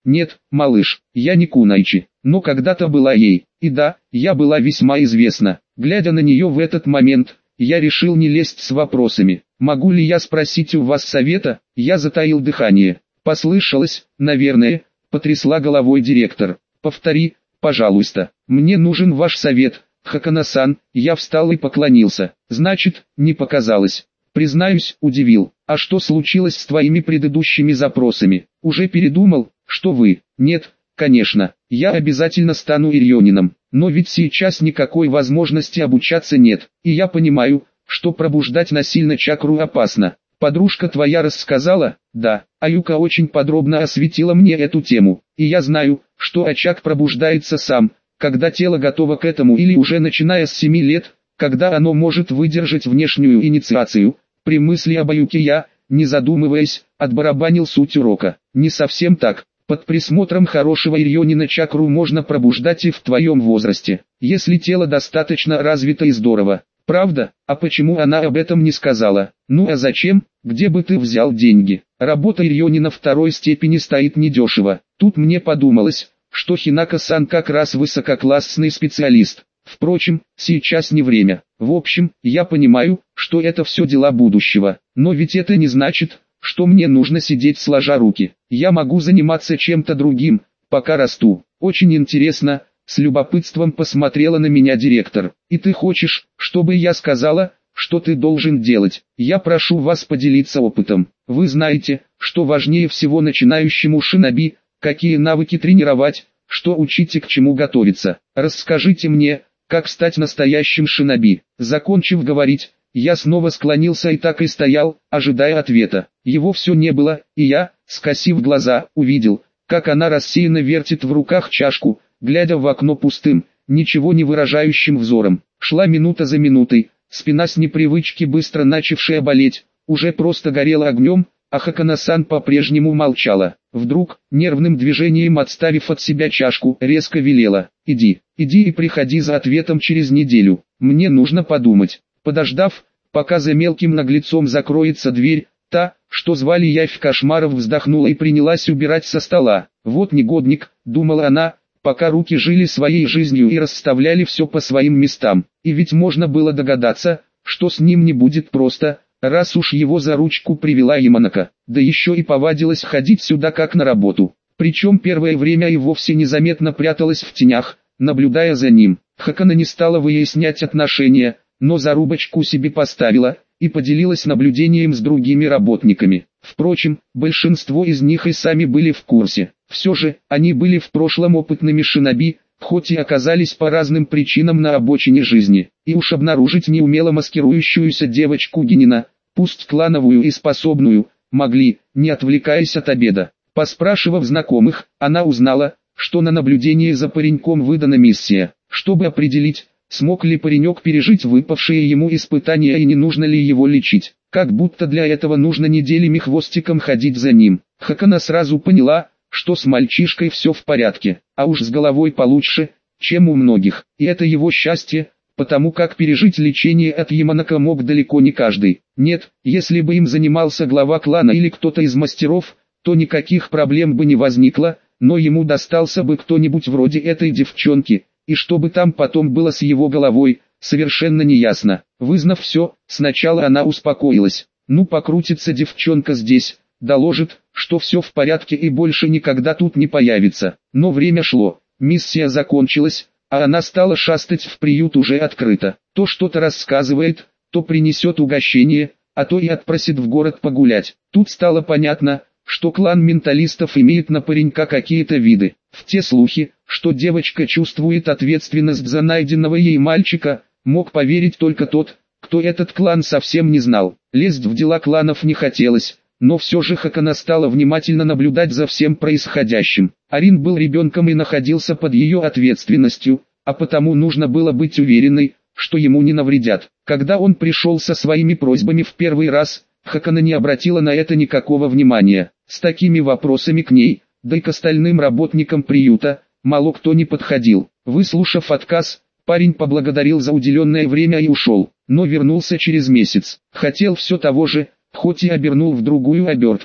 Нет, малыш, я не Кунайчи, но когда-то была ей. И да, я была весьма известна. Глядя на нее в этот момент, я решил не лезть с вопросами. Могу ли я спросить у вас совета? Я затаил дыхание. Послышалось, наверное, потрясла головой директор. Повтори, пожалуйста, мне нужен ваш совет, Хакана-сан. Я встал и поклонился. Значит, не показалось. Признаюсь, удивил. А что случилось с твоими предыдущими запросами? Уже передумал, что вы? Нет, конечно, я обязательно стану ирьонином. Но ведь сейчас никакой возможности обучаться нет. И я понимаю, что пробуждать насильно чакру опасно. Подружка твоя рассказала? Да, Аюка очень подробно осветила мне эту тему. И я знаю, что очаг пробуждается сам, когда тело готово к этому или уже начиная с 7 лет, когда оно может выдержать внешнюю инициацию. При мысли об Аюке я, не задумываясь, отбарабанил суть урока. Не совсем так. Под присмотром хорошего ирьонина чакру можно пробуждать и в твоем возрасте, если тело достаточно развито и здорово. Правда? А почему она об этом не сказала? Ну а зачем? Где бы ты взял деньги? Работа ирьонина второй степени стоит недешево. Тут мне подумалось, что Хинака-сан как раз высококлассный специалист. Впрочем, сейчас не время. В общем, я понимаю, что это все дела будущего. Но ведь это не значит, что мне нужно сидеть сложа руки. Я могу заниматься чем-то другим, пока расту. Очень интересно, с любопытством посмотрела на меня директор. И ты хочешь, чтобы я сказала, что ты должен делать? Я прошу вас поделиться опытом. Вы знаете, что важнее всего начинающему шиноби, какие навыки тренировать, что учить и к чему готовиться. Расскажите мне, как стать настоящим шиноби. Закончив говорить, я снова склонился и так и стоял, ожидая ответа. Его все не было, и я, скосив глаза, увидел, как она рассеянно вертит в руках чашку, глядя в окно пустым, ничего не выражающим взором. Шла минута за минутой, спина с непривычки быстро начавшая болеть, уже просто горела огнем, а Хакана-сан по-прежнему молчала. Вдруг, нервным движением отставив от себя чашку, резко велела: иди и приходи за ответом через неделю, мне нужно подумать. Подождав, пока за мелким наглецом закроется дверь, та, что звали Явь Кошмаров, вздохнула и принялась убирать со стола. Вот негодник, думала она, пока руки жили своей жизнью и расставляли все по своим местам. И ведь можно было догадаться, что с ним не будет просто, раз уж его за ручку привела Яманака, да еще и повадилась ходить сюда как на работу. Причем первое время и вовсе незаметно пряталась в тенях, наблюдая за ним. Хакана не стала выяснять отношения, но зарубочку себе поставила и поделилась наблюдением с другими работниками. Впрочем, большинство из них и сами были в курсе. Все же, они были в прошлом опытными шиноби, хоть и оказались по разным причинам на обочине жизни. И уж обнаружить неумело маскирующуюся девочку Генина, пусть клановую и способную, могли, не отвлекаясь от обеда. Поспрашивав знакомых, она узнала, что на наблюдение за пареньком выдана миссия, чтобы определить, смог ли паренек пережить выпавшие ему испытания и не нужно ли его лечить. Как будто для этого нужно неделями хвостиком ходить за ним. Хакана сразу поняла, что с мальчишкой все в порядке, а уж с головой получше, чем у многих. И это его счастье, потому как пережить лечение от Яманака мог далеко не каждый. Нет, если бы им занимался глава клана или кто-то из мастеров, то никаких проблем бы не возникло, но ему достался бы кто-нибудь вроде этой девчонки, и что бы там потом было с его головой, совершенно неясно. Вызнав все, сначала она успокоилась. Ну покрутится девчонка здесь, доложит, что все в порядке и больше никогда тут не появится. Но время шло, миссия закончилась, а она стала шастать в приют уже открыто. То что-то рассказывает, то принесет угощение, а то и отпросит в город погулять. Тут стало понятно, что клан менталистов имеет на паренька какие-то виды. В те слухи, что девочка чувствует ответственность за найденного ей мальчика, мог поверить только тот, кто этот клан совсем не знал. Лезть в дела кланов не хотелось, но все же Хакана стала внимательно наблюдать за всем происходящим. Арин был ребенком и находился под ее ответственностью, а потому нужно было быть уверенной, что ему не навредят. Когда он пришел со своими просьбами в первый раз, Хакана не обратила на это никакого внимания. С такими вопросами к ней, да и к остальным работникам приюта, мало кто не подходил. Выслушав отказ, парень поблагодарил за уделенное время и ушел, но вернулся через месяц. Хотел все того же, хоть и обернул в другую обертку.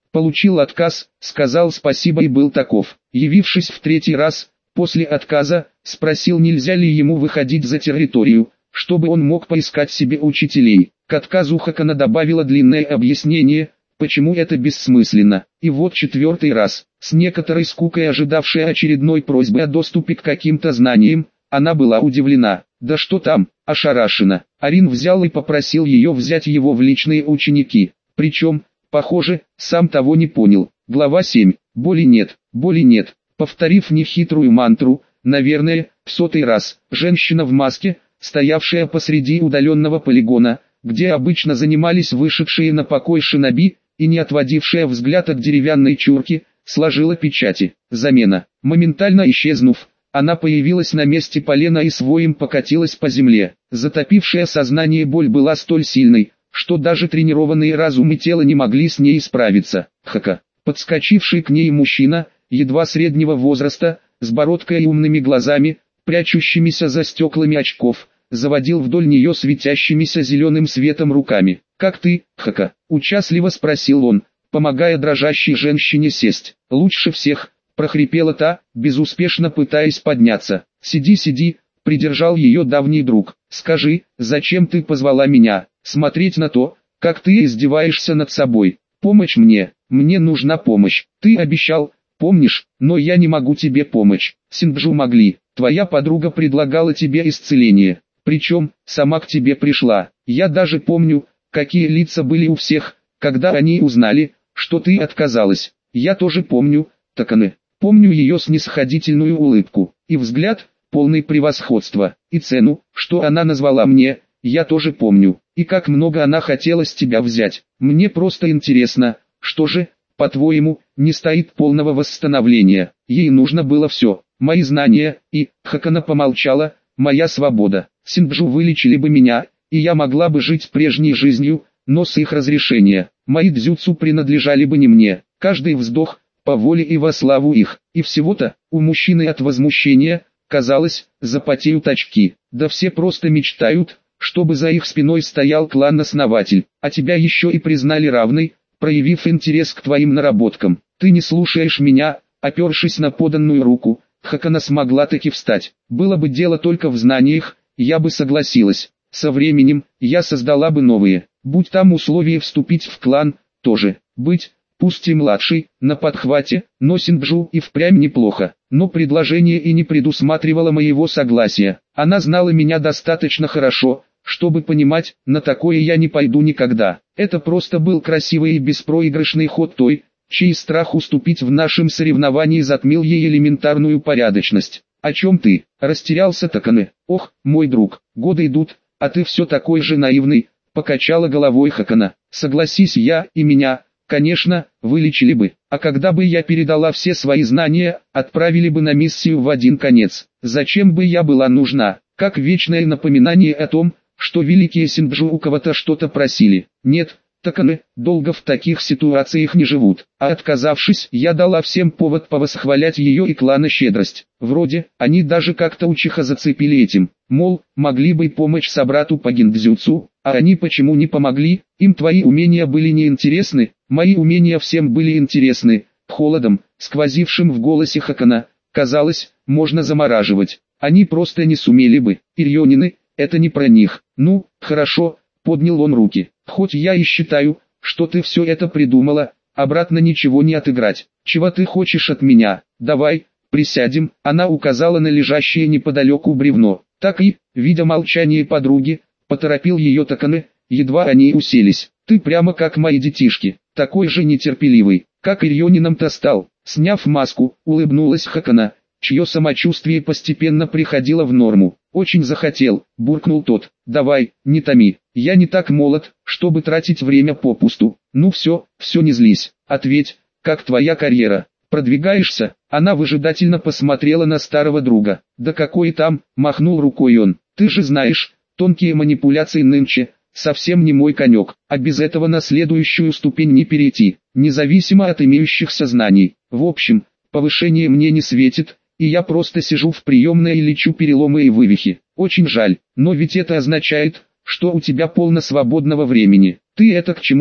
Получил отказ, сказал спасибо и был таков. Явившись в третий раз, после отказа, спросил, нельзя ли ему выходить за территорию, чтобы он мог поискать себе учителей. К отказу Хакана добавила длинное объяснение, почему это бессмысленно. И вот четвертый раз, с некоторой скукой ожидавшая очередной просьбы о доступе к каким-то знаниям, она была удивлена. Да что там, ошарашена. Арин взял и попросил ее взять его в личные ученики. Причем, похоже, сам того не понял. Глава 7. Боли нет, боли нет. Повторив нехитрую мантру, наверное, в 100-й раз, женщина в маске, стоявшая посреди удаленного полигона, где обычно занимались вышедшие на покой шиноби, и не отводившая взгляд от деревянной чурки, сложила печати. Замена. Моментально исчезнув, она появилась на месте полена и своим покатилась по земле. Затопившая сознание боль была столь сильной, что даже тренированные разум и тело не могли с ней справиться. Хака. Подскочивший к ней мужчина, едва среднего возраста, с бородкой и умными глазами, прячущимися за стеклами очков, заводил вдоль нее светящимися зеленым светом руками. «Как ты, Хака?» – участливо спросил он, помогая дрожащей женщине сесть. «Лучше всех», – прохрипела та, безуспешно пытаясь подняться. «Сиди, сиди», – придержал ее давний друг. «Скажи, зачем ты позвала меня? Смотреть на то, как ты издеваешься над собой. Помощь мне, мне нужна помощь. Ты обещал, помнишь, но я не могу тебе помочь. Синджу могли, твоя подруга предлагала тебе исцеление. Причем, сама к тебе пришла. Я даже помню, какие лица были у всех, когда они узнали, что ты отказалась. Я тоже помню, Такане. Помню ее снисходительную улыбку, и взгляд, полный превосходства, и цену, что она назвала мне, я тоже помню, и как много она хотела с тебя взять. Мне просто интересно, что же, по-твоему, не стоит полного восстановления. Ей нужно было все, мои знания, и, Хакана помолчала, моя свобода. Синджу вылечили бы меня, и я могла бы жить прежней жизнью, но с их разрешения, мои дзюцу принадлежали бы не мне. Каждый вздох, по воле и во славу их, и всего-то, у мужчины от возмущения, казалось, запотеют очки. Да все просто мечтают, чтобы за их спиной стоял клан-основатель, а тебя еще и признали равной, проявив интерес к твоим наработкам. Ты не слушаешь меня, опершись на поданную руку. Хакана смогла таки встать. Было бы дело только в знаниях, я бы согласилась. Со временем, я создала бы новые. Будь там условие вступить в клан, тоже. Быть, пусть и младший, на подхвате, но Синджу и впрямь неплохо. Но предложение и не предусматривало моего согласия. Она знала меня достаточно хорошо, чтобы понимать, на такое я не пойду никогда. Это просто был красивый и беспроигрышный ход той, чей страх уступить в нашем соревновании затмил ей элементарную порядочность. «О чем ты?» – растерялся Такане. «Ох, мой друг, годы идут, а ты все такой же наивный», – покачала головой Хакана. «Согласись, я и меня, конечно, вылечили бы, а когда бы я передала все свои знания, отправили бы на миссию в один конец. Зачем бы я была нужна, как вечное напоминание о том, что великие Синджу у кого-то что-то просили? Нет, Такане, долго в таких ситуациях не живут. А отказавшись, я дала всем повод повосхвалять ее и клана щедрость. Вроде, они даже как-то учиха зацепили этим. Мол, могли бы помочь собрату по гиндзюцу, а они почему не помогли? Им твои умения были неинтересны, мои умения всем были интересны. Холодом, сквозившим в голосе Хакана, казалось, можно замораживать. Они просто не сумели бы. Ирьонины, это не про них. Ну, хорошо, поднял он руки. Хоть я и считаю, что ты все это придумала, обратно ничего не отыграть. Чего ты хочешь от меня? Давай, присядем. Она указала на лежащее неподалеку бревно. Так и, видя молчание подруги, поторопил ее Такане, едва они уселись. Ты прямо как мои детишки, такой же нетерпеливый, как Ирьонином-то стал. Сняв маску, улыбнулась Хакана, чье самочувствие постепенно приходило в норму. «Очень захотел», – буркнул тот. «Давай, не томи, я не так молод, чтобы тратить время попусту. Ну все, не злись, ответь, как твоя карьера? Продвигаешься?» Она выжидательно посмотрела на старого друга. «Да какой там», – махнул рукой он. «Ты же знаешь, тонкие манипуляции нынче, совсем не мой конек, а без этого на следующую ступень не перейти, независимо от имеющихся знаний. В общем, повышение мне не светит, и я просто сижу в приемной и лечу переломы и вывихи. Очень жаль, но ведь это означает, что у тебя полно свободного времени. Ты это к чему?»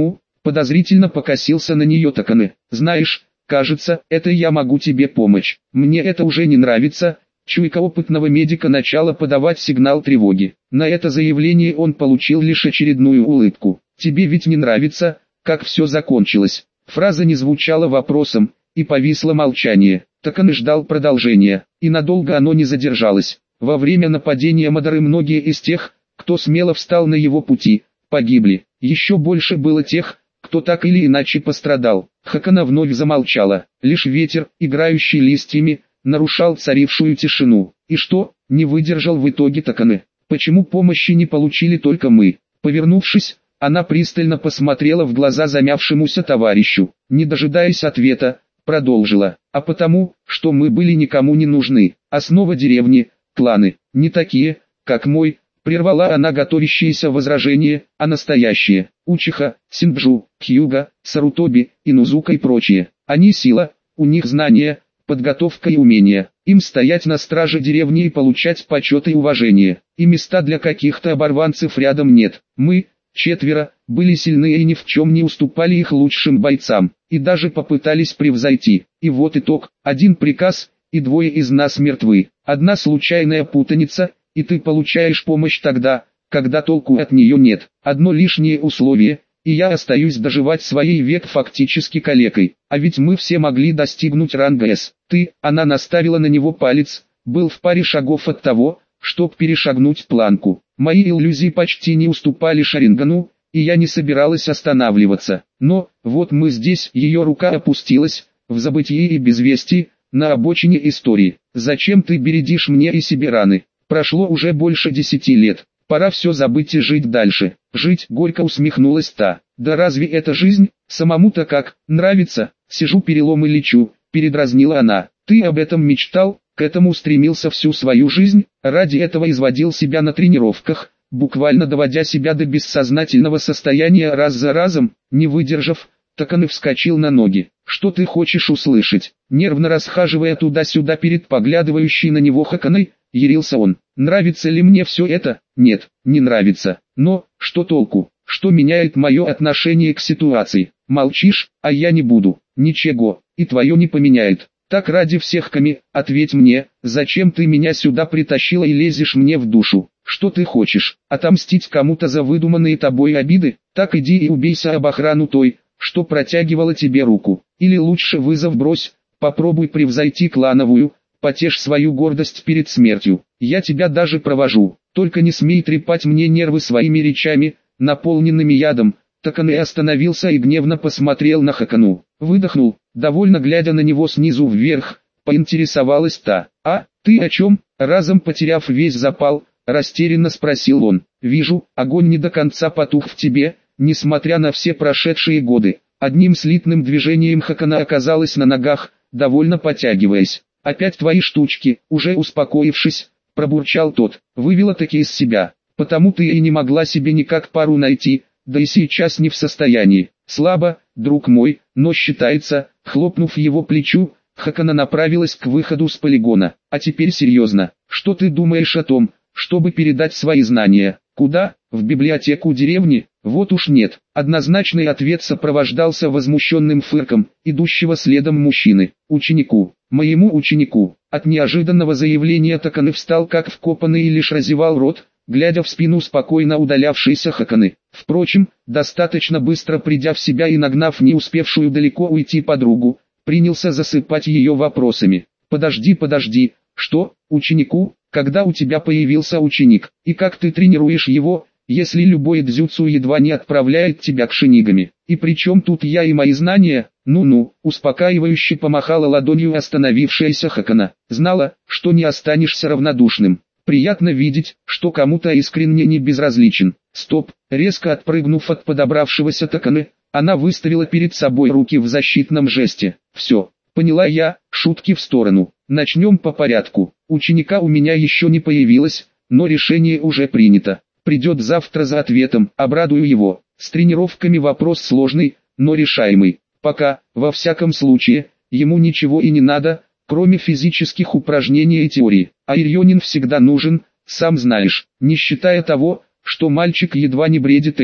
Подозрительно покосился на нее Такане. Знаешь, кажется, это я могу тебе помочь. Мне это уже не нравится. Чуйка опытного медика начала подавать сигнал тревоги. На это заявление он получил лишь очередную улыбку. Тебе ведь не нравится, как все закончилось? Фраза не звучала вопросом, и повисло молчание. Такане ждал продолжения, и надолго оно не задержалось. Во время нападения Мадары многие из тех, кто смело встал на его пути, погибли. Еще больше было тех, кто так или иначе пострадал. Хакана вновь замолчала. Лишь ветер, играющий листьями, нарушал царившую тишину. И что, не выдержал в итоге Такане? Почему помощи не получили только мы? Повернувшись, она пристально посмотрела в глаза замявшемуся товарищу. Не дожидаясь ответа, продолжила. А потому, что мы были никому не нужны. Основа деревни, кланы, не такие, как мой, прервала она готовящееся возражение, а настоящие. Учиха, Синджу, Хьюга, Сарутоби, Инузука и прочие. Они сила, у них знания, подготовка и умения. Им стоять на страже деревни и получать почет и уважение. И места для каких-то оборванцев рядом нет. Мы, четверо, были сильны и ни в чем не уступали их лучшим бойцам. И даже попытались превзойти. И вот итог, один приказ, и двое из нас мертвы. Одна случайная путаница, и ты получаешь помощь тогда, когда толку от нее нет. Одно лишнее условие, и я остаюсь доживать свой век фактически калекой. А ведь мы все могли достигнуть ранга С. Ты, она наставила на него палец, был в паре шагов от того, чтоб перешагнуть планку. Мои иллюзии почти не уступали Шарингану, и я не собиралась останавливаться. Но, вот мы здесь, ее рука опустилась, в забытии и безвестии, на обочине истории. Зачем ты бередишь мне и себе раны? Прошло уже больше 10 лет. Пора все забыть и жить дальше. Жить, горько усмехнулась та. Да разве это жизнь? Самому-то как, нравится? Сижу перелом и лечу, передразнила она. Ты об этом мечтал? К этому стремился всю свою жизнь? Ради этого изводил себя на тренировках, буквально доводя себя до бессознательного состояния раз за разом, не выдержав. Такане вскочил на ноги. Что ты хочешь услышать? Нервно расхаживая туда-сюда перед поглядывающей на него Хаканой, ярился он. Нравится ли мне все это? Нет, не нравится. Но, что толку? Что меняет мое отношение к ситуации? Молчишь, а я не буду. Ничего, и твое не поменяет. Так ради всех Ками, ответь мне, зачем ты меня сюда притащила и лезешь мне в душу? Что ты хочешь? Отомстить кому-то за выдуманные тобой обиды? Так иди и убейся об охрану той, что протягивала тебе руку. Или лучше вызов брось, попробуй превзойти клановую, потешь свою гордость перед смертью. Я тебя даже провожу, только не смей трепать мне нервы своими речами, наполненными ядом. Такане остановился и гневно посмотрел на Хакану. Выдохнул, довольно глядя на него снизу вверх, поинтересовалась та. «А, ты о чем?» Разом потеряв весь запал, растерянно спросил он. «Вижу, огонь не до конца потух в тебе, несмотря на все прошедшие годы». Одним слитным движением Хакана оказалась на ногах, довольно потягиваясь. «Опять твои штучки», уже успокоившись, пробурчал тот. «Вывела-таки из себя, потому ты и не могла себе никак пару найти, да и сейчас не в состоянии. Слабо, друг мой, но считается». Хлопнув его плечу, Хакана направилась к выходу с полигона. «А теперь серьезно, что ты думаешь о том, чтобы передать свои знания? Куда? В библиотеку деревни? Вот уж нет». Однозначный ответ сопровождался возмущенным фырком, идущего следом мужчины. «Ученику, моему ученику». От неожиданного заявления Такане встал как вкопанный и лишь разевал рот, глядя в спину спокойно удалявшейся Хаканы. Впрочем, достаточно быстро придя в себя и нагнав не успевшую далеко уйти подругу, принялся засыпать ее вопросами. «Подожди, что, ученику? Когда у тебя появился ученик, и как ты тренируешь его, если любой дзюцу едва не отправляет тебя к шинигами? И при чем тут я и мои знания?» «Ну-ну», успокаивающе помахала ладонью остановившаяся Хакана. «Знала, что не останешься равнодушным. Приятно видеть, что кому-то искренне не безразличен». Стоп, резко отпрыгнув от подобравшегося Такане, она выставила перед собой руки в защитном жесте. «Все, поняла я, шутки в сторону. Начнем по порядку. Ученика у меня еще не появилось, но решение уже принято. Придет завтра за ответом, обрадую его. С тренировками вопрос сложный, но решаемый. Пока, во всяком случае, ему ничего и не надо, кроме физических упражнений и теории. А Ирьонин всегда нужен, сам знаешь, не считая того, что мальчик едва не бредит этим.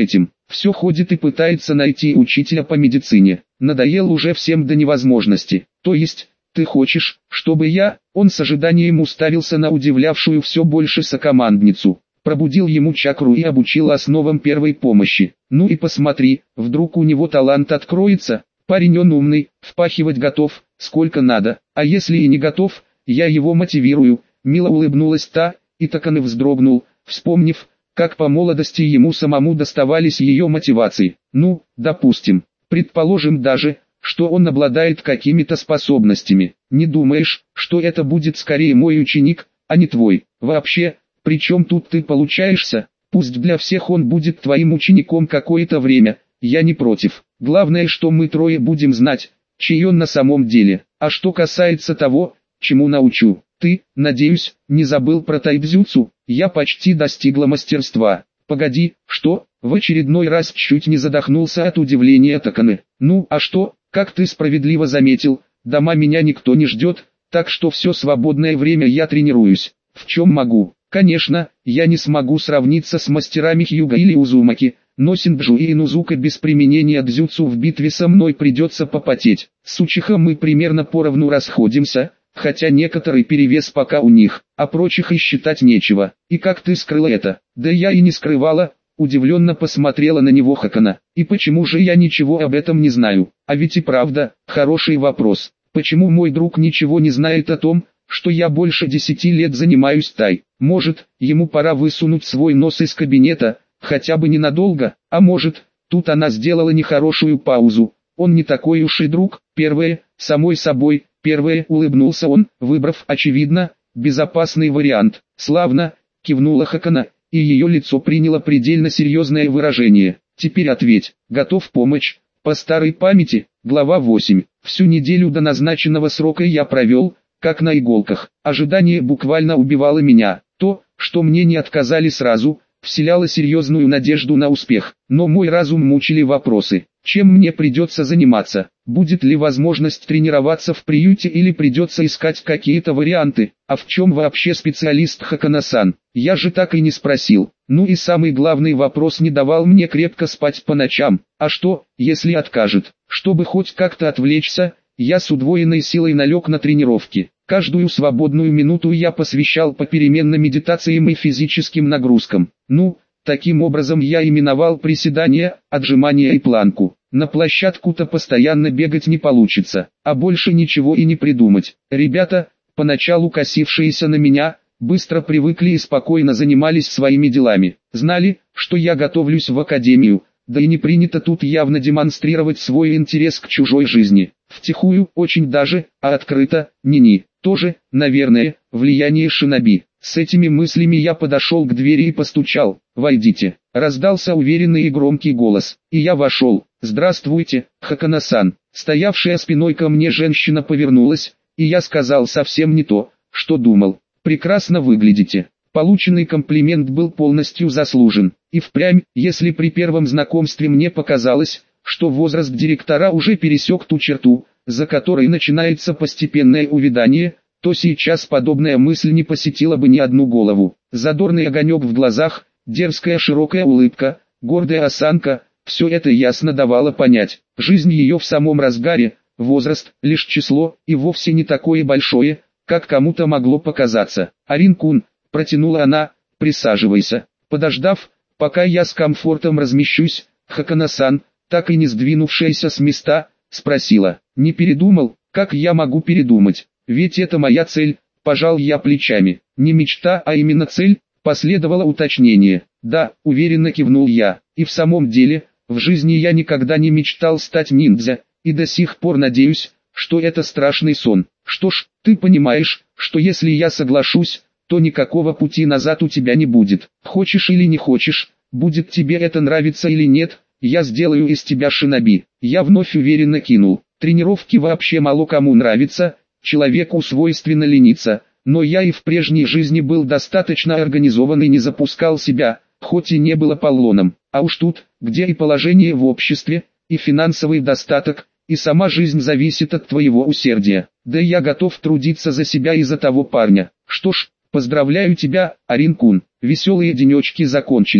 Все ходит и пытается найти учителя по медицине. Надоел уже всем до невозможности. То есть, ты хочешь, чтобы я, он с ожиданием уставился на удивлявшую все больше сокомандницу, пробудил ему чакру и обучил основам первой помощи. Ну и посмотри, вдруг у него талант откроется. Парень он умный, впахивать готов, сколько надо, а если и не готов, я его мотивирую. Мило улыбнулась та, и Такане вздрогнул, вспомнив, как по молодости ему самому доставались ее мотивации. Ну, допустим, предположим даже, что он обладает какими-то способностями. Не думаешь, что это будет скорее мой ученик, а не твой? Вообще, при чем тут ты получаешься? Пусть для всех он будет твоим учеником какое-то время, я не против. Главное, что мы трое будем знать, чей он на самом деле. А что касается того, чему научу, ты, надеюсь, не забыл про тайбзюцу? Я почти достигла мастерства. Погоди, что? В очередной раз чуть не задохнулся от удивления Такане. Ну, а что, как ты справедливо заметил, дома меня никто не ждет, так что все свободное время я тренируюсь. В чем могу? Конечно, я не смогу сравниться с мастерами Хьюга или Узумаки, но Синджу и Инузука без применения дзюцу в битве со мной придется попотеть. С Учиха мы примерно поровну расходимся, хотя некоторый перевес пока у них, а прочих и считать нечего. И как ты скрыла это? Да я и не скрывала, удивленно посмотрела на него Хакана. И почему же я ничего об этом не знаю? А ведь и правда, хороший вопрос. Почему мой друг ничего не знает о том, что я больше 10 лет занимаюсь тай? Может, ему пора высунуть свой нос из кабинета, хотя бы ненадолго, а может, тут она сделала нехорошую паузу. Он не такой уж и друг. Первое, самой собой, первое, улыбнулся он, выбрав, очевидно, безопасный вариант. Славно, кивнула Хакана, и ее лицо приняло предельно серьезное выражение. Теперь ответь, готов помочь? По старой памяти, глава 8. Всю неделю до назначенного срока я провел, как на иголках. Ожидание буквально убивало меня. То, что мне не отказали сразу, вселяло серьезную надежду на успех. Но мой разум мучили вопросы. Чем мне придется заниматься? Будет ли возможность тренироваться в приюте или придется искать какие-то варианты? А в чем вообще специалист Хакана-сан? Я же так и не спросил. Ну и самый главный вопрос не давал мне крепко спать по ночам. А что, если откажет? Чтобы хоть как-то отвлечься, я с удвоенной силой налег на тренировки. Каждую свободную минуту я посвящал попеременно медитациям и физическим нагрузкам. Ну, таким образом я именовал приседания, отжимания и планку. На площадку-то постоянно бегать не получится, а больше ничего и не придумать. Ребята, поначалу косившиеся на меня, быстро привыкли и спокойно занимались своими делами. Знали, что я готовлюсь в академию, да и не принято тут явно демонстрировать свой интерес к чужой жизни. Втихую, очень даже, а открыто, ни-ни. Тоже, наверное, влияние шиноби. С этими мыслями я подошел к двери и постучал. «Войдите!» Раздался уверенный и громкий голос, и я вошел. «Здравствуйте, Хакана-сан!» Стоявшая спиной ко мне женщина повернулась, и я сказал совсем не то, что думал. «Прекрасно выглядите». Полученный комплимент был полностью заслужен. И впрямь, если при первом знакомстве мне показалось, что возраст директора уже пересек ту черту, за которой начинается постепенное увядание, то сейчас подобная мысль не посетила бы ни одну голову. Задорный огонек в глазах, дерзкая широкая улыбка, гордая осанка, все это ясно давало понять. Жизнь ее в самом разгаре, возраст, лишь число, и вовсе не такое большое, как кому-то могло показаться. «Арин-кун», протянула она, «присаживайся». Подождав, пока я с комфортом размещусь, Хакана-сан, так и не сдвинувшаяся с места, спросила: «Не передумал?» «Как я могу передумать? Ведь это моя цель», – пожал я плечами. «Не мечта, а именно цель», – последовало уточнение. «Да», – уверенно кивнул я. «И в самом деле, в жизни я никогда не мечтал стать ниндзя, и до сих пор надеюсь, что это страшный сон. Что ж, ты понимаешь, что если я соглашусь, то никакого пути назад у тебя не будет. Хочешь или не хочешь, будет тебе это нравиться или нет, я сделаю из тебя шиноби». Я вновь уверенно кинул. Тренировки вообще мало кому нравятся, человеку свойственно лениться, но я и в прежней жизни был достаточно организован и не запускал себя, хоть и не был Аполлоном. А уж тут, где и положение в обществе, и финансовый достаток, и сама жизнь зависит от твоего усердия. Да и я готов трудиться за себя и за того парня. Что ж, поздравляю тебя, Арин-кун, веселые денечки закончились.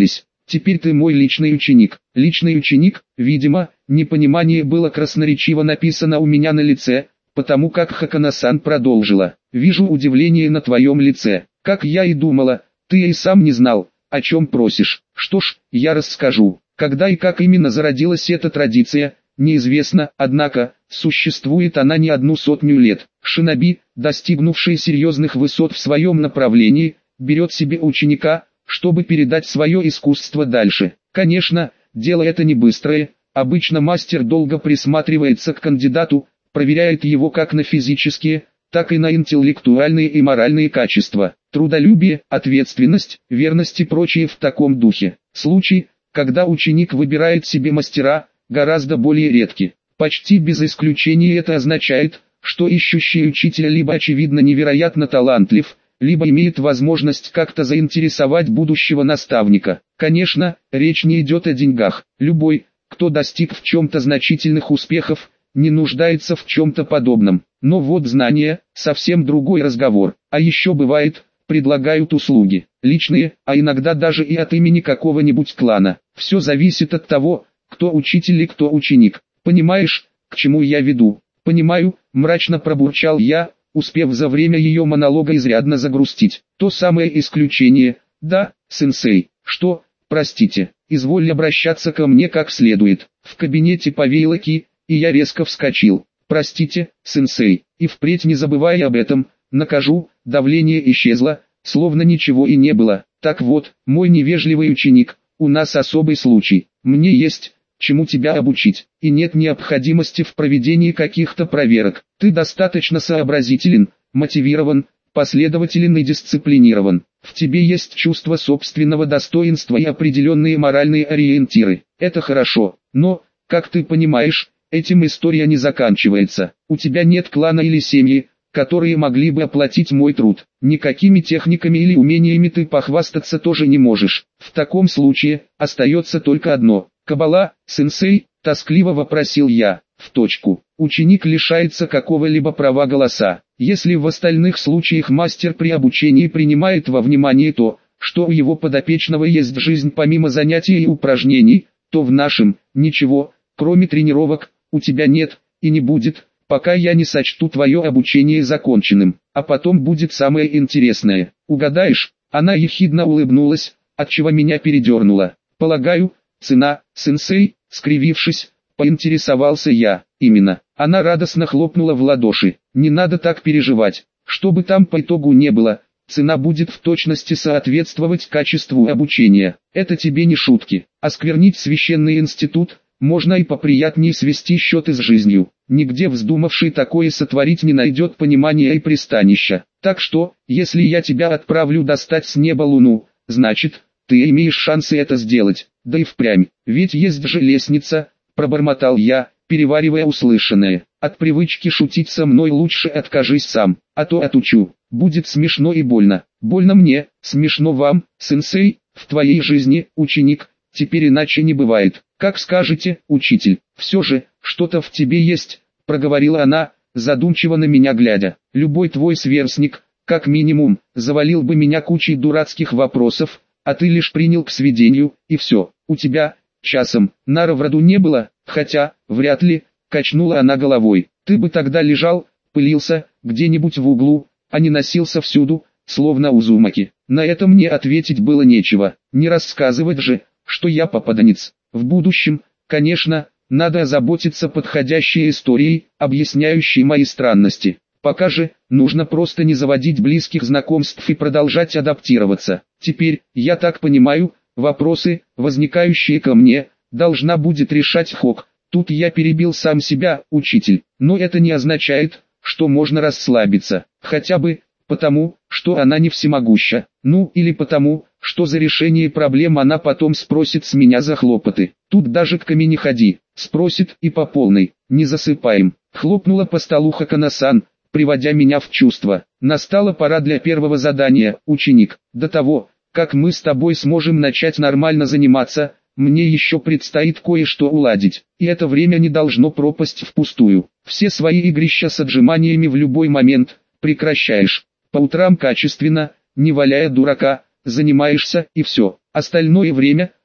Теперь ты мой личный ученик. Личный ученик, видимо, непонимание было красноречиво написано у меня на лице, потому как Хакана-сан продолжила. Вижу удивление на твоем лице. Как я и думала, ты и сам не знал, о чем просишь. Что ж, я расскажу. Когда и как именно зародилась эта традиция, неизвестно, однако, существует она не 100 лет. Шиноби, достигнувший серьезных высот в своем направлении, берет себе ученика, чтобы передать свое искусство дальше. Конечно, дело это не быстрое, обычно мастер долго присматривается к кандидату, проверяет его как на физические, так и на интеллектуальные и моральные качества, трудолюбие, ответственность, верность и прочее в таком духе. Случаи, когда ученик выбирает себе мастера, гораздо более редки. Почти без исключения это означает, что ищущий учителя либо очевидно невероятно талантлив, либо имеет возможность как-то заинтересовать будущего наставника. Конечно, речь не идет о деньгах. Любой, кто достиг в чем-то значительных успехов, не нуждается в чем-то подобном. Но вот знания – совсем другой разговор. А еще бывает, предлагают услуги, личные, а иногда даже и от имени какого-нибудь клана. Все зависит от того, кто учитель и кто ученик. Понимаешь, к чему я веду? Понимаю, мрачно пробурчал я, успев за время ее монолога изрядно загрустить. То самое исключение, да, сенсей, что, простите, изволь обращаться ко мне как следует. В кабинете повеяло ки, и я резко вскочил. Простите, сенсей, и впредь не забывай об этом, накажу. Давление исчезло, словно ничего и не было. Так вот, мой невежливый ученик, у нас особый случай, мне есть чему тебя обучить, и нет необходимости в проведении каких-то проверок. Ты достаточно сообразителен, мотивирован, последователен и дисциплинирован. В тебе есть чувство собственного достоинства и определенные моральные ориентиры. Это хорошо, но, как ты понимаешь, этим история не заканчивается. У тебя нет клана или семьи, которые могли бы оплатить мой труд. Никакими техниками или умениями ты похвастаться тоже не можешь. В таком случае, остается только одно. Кабала, сенсей, тоскливо вопросил я. В точку. Ученик лишается какого-либо права голоса. Если в остальных случаях мастер при обучении принимает во внимание то, что у его подопечного есть жизнь помимо занятий и упражнений, то в нашем, ничего, кроме тренировок, у тебя нет, и не будет, пока я не сочту твое обучение законченным. А потом будет самое интересное. Угадаешь? Она ехидно улыбнулась, отчего меня передернуло. Полагаю, цена, сенсей, скривившись, поинтересовался я. Именно. Она радостно хлопнула в ладоши. Не надо так переживать. Что бы там по итогу не было, цена будет в точности соответствовать качеству обучения. Это тебе не шутки. Осквернить священный институт, можно и поприятнее свести счеты с жизнью. Нигде вздумавший такое сотворить не найдет понимания и пристанища. Так что, если я тебя отправлю достать с неба луну, значит, ты имеешь шансы это сделать. Да и впрямь, ведь есть же лестница, пробормотал я, переваривая услышанное. От привычки шутить со мной лучше откажись сам, а то отучу. Будет смешно и больно. Больно мне, смешно вам, сенсей, в твоей жизни, ученик, теперь иначе не бывает. Как скажете, учитель. Все же, что-то в тебе есть, проговорила она, задумчиво на меня глядя. Любой твой сверстник, как минимум, завалил бы меня кучей дурацких вопросов, а ты лишь принял к сведению, и все. У тебя, часом, нара в роду не было, хотя, вряд ли, качнула она головой. Ты бы тогда лежал, пылился, где-нибудь в углу, а не носился всюду, словно Узумаки. На это мне ответить было нечего. Не рассказывать же, что я попаданец. В будущем, конечно, надо озаботиться подходящей историей, объясняющей мои странности. Пока же, нужно просто не заводить близких знакомств и продолжать адаптироваться. Теперь, я так понимаю, вопросы, возникающие ко мне, должна будет решать Хок. Тут я перебил сам себя, учитель. Но это не означает, что можно расслабиться. Хотя бы, потому, что она не всемогуща. Ну, или потому, что за решение проблем она потом спросит с меня за хлопоты. Тут даже к Ками не ходи. Спросит и по полной. Не засыпаем. Хлопнула по столу Хакана-сан, приводя меня в чувство. Настала пора для первого задания, ученик. До того, как мы с тобой сможем начать нормально заниматься, мне еще предстоит кое-что уладить. И это время не должно пропасть впустую. Все свои игрища с отжиманиями в любой момент прекращаешь. По утрам качественно, не валяя дурака, занимаешься и все. Остальное время,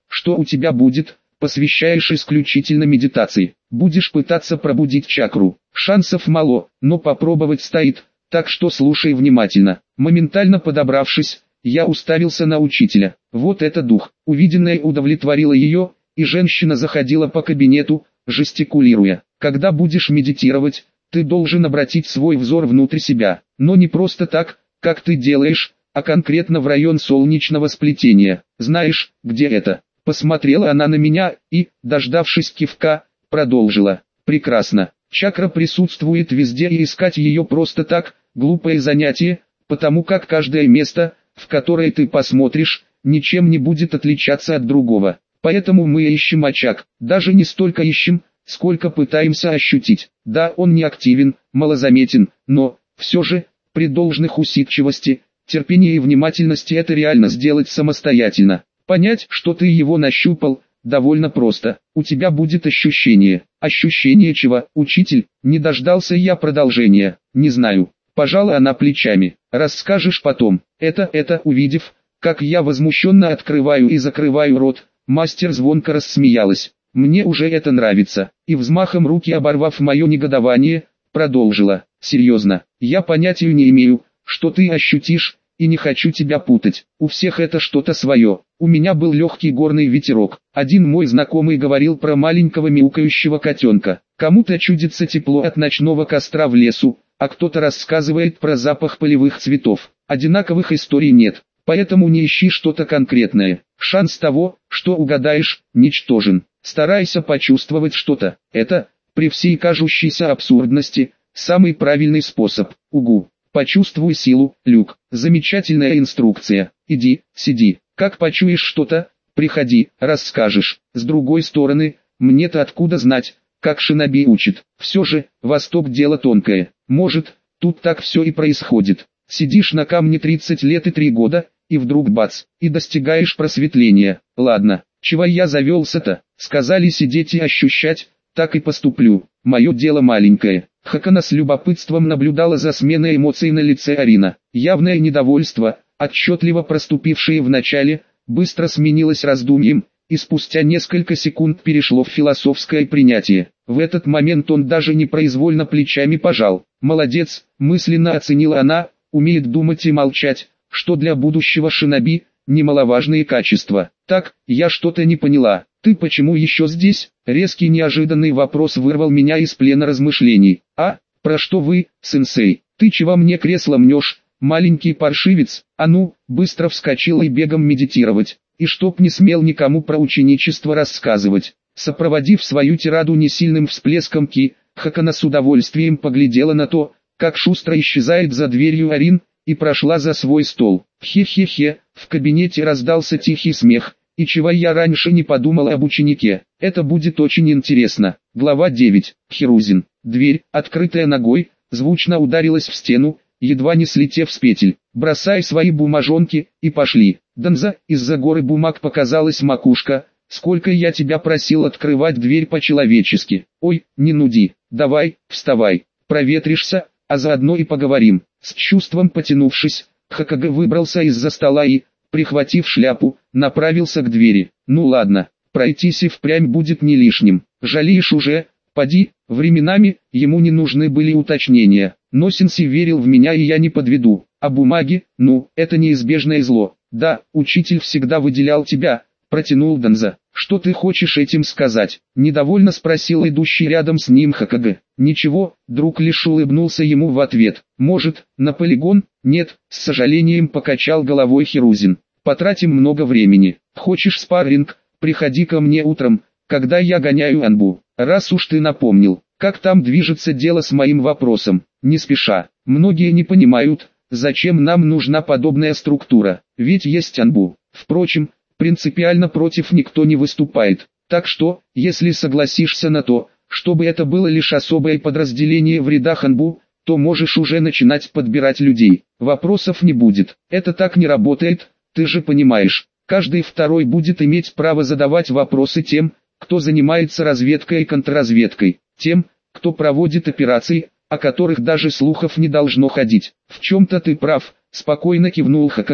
что у тебя будет, посвящаешь исключительно медитации. Будешь пытаться пробудить чакру. Шансов мало, но попробовать стоит, так что слушай внимательно. Моментально подобравшись, я уставился на учителя. Вот это дух. Увиденное удовлетворило ее, и женщина заходила по кабинету, жестикулируя. Когда будешь медитировать, ты должен обратить свой взор внутрь себя, но не просто так, как ты делаешь, а конкретно в район солнечного сплетения. Знаешь, где это? Посмотрела она на меня и, дождавшись кивка, продолжила. Прекрасно. Чакра присутствует везде, и искать ее просто так, глупое занятие, потому как каждое место, в которое ты посмотришь, ничем не будет отличаться от другого. Поэтому мы ищем очаг, даже не столько ищем, сколько пытаемся ощутить. Да, он не активен, малозаметен, но, все же, при должных усидчивости, терпении и внимательности это реально сделать самостоятельно. Понять, что ты его нащупал, довольно просто. У тебя будет ощущение. Ощущение чего, учитель? Не дождался я продолжения. Не знаю. Пожала она плечами. Расскажешь потом. Это, увидев, как я возмущенно открываю и закрываю рот, мастер звонко рассмеялась. Мне уже это нравится. И взмахом руки, оборвав мое негодование, продолжила. Серьезно, я понятия не имею, что ты ощутишь, и не хочу тебя путать. У всех это что-то свое. У меня был легкий горный ветерок. Один мой знакомый говорил про маленького мяукающего котенка. Кому-то чудится тепло от ночного костра в лесу, а кто-то рассказывает про запах полевых цветов. Одинаковых историй нет, поэтому не ищи что-то конкретное. Шанс того, что угадаешь, ничтожен. Старайся почувствовать что-то. Это, при всей кажущейся абсурдности, самый правильный способ. Угу. Почувствуй силу, Люк. Замечательная инструкция. Иди, сиди. Как почуешь что-то, приходи, расскажешь. С другой стороны, мне-то откуда знать, как шиноби учит. Все же, Восток дело тонкое. Может, тут так все и происходит. Сидишь на камне 30 лет и 3 года, и вдруг бац, и достигаешь просветления. Ладно, чего я завелся-то? Сказали сидеть и ощущать, так и поступлю. Мое дело маленькое. Хакана с любопытством наблюдала за сменой эмоций на лице Арина. Явное недовольство, отчетливо проступившее в начале, быстро сменилось раздумьем, и спустя несколько секунд перешло в философское принятие. В этот момент он даже непроизвольно плечами пожал. «Молодец», мысленно оценила она, умеет думать и молчать, что для будущего шиноби – немаловажные качества. «Так, я что-то не поняла. Ты почему еще здесь?» Резкий неожиданный вопрос вырвал меня из плена размышлений. «А, про что вы, сенсей? Ты чего мне кресло мнешь, маленький паршивец?» А ну, быстро вскочил и бегом медитировать. И чтоб не смел никому про ученичество рассказывать. Сопроводив свою тираду несильным всплеском ки, Хакана с удовольствием поглядела на то, как шустро исчезает за дверью Арин, и прошла за свой стол. Хе-хе-хе, в кабинете раздался тихий смех. И чего я раньше не подумал об ученике, это будет очень интересно. Глава 9. Хирузин. Дверь, открытая ногой, звучно ударилась в стену, едва не слетев с петель. «Бросай свои бумажонки, и пошли». «Донза», из-за горы бумаг показалась макушка. «Сколько я тебя просил открывать дверь по-человечески». «Ой, не нуди, давай, вставай, проветришься, а заодно и поговорим». С чувством потянувшись, Хакага выбрался из-за стола и, прихватив шляпу, направился к двери. «Ну ладно, пройтись и впрямь будет не лишним. Жалеешь уже? Поди». Временами, ему не нужны были уточнения, но Сенси верил в меня, и я не подведу. А бумаги, ну, это неизбежное зло. «Да, учитель всегда выделял тебя», — протянул Донза. «Что ты хочешь этим сказать?» — недовольно спросил идущий рядом с ним Хакага. «Ничего», — друг лишь улыбнулся ему в ответ. «Может, на полигон?» «Нет», — с сожалением покачал головой Хирузин. «Потратим много времени. Хочешь спарринг? Приходи ко мне утром, когда я гоняю анбу. Раз уж ты напомнил, как там движется дело с моим вопросом, не спеша. Многие не понимают, зачем нам нужна подобная структура, ведь есть анбу. Впрочем, принципиально против никто не выступает. Так что, если согласишься на то, чтобы это было лишь особое подразделение в рядах анбу, то можешь уже начинать подбирать людей. Вопросов не будет. Это так не работает, ты же понимаешь. Каждый второй будет иметь право задавать вопросы тем, кто занимается разведкой и контрразведкой, тем, кто проводит операции, о которых даже слухов не должно ходить. В чем-то ты прав, спокойно кивнул Хакага,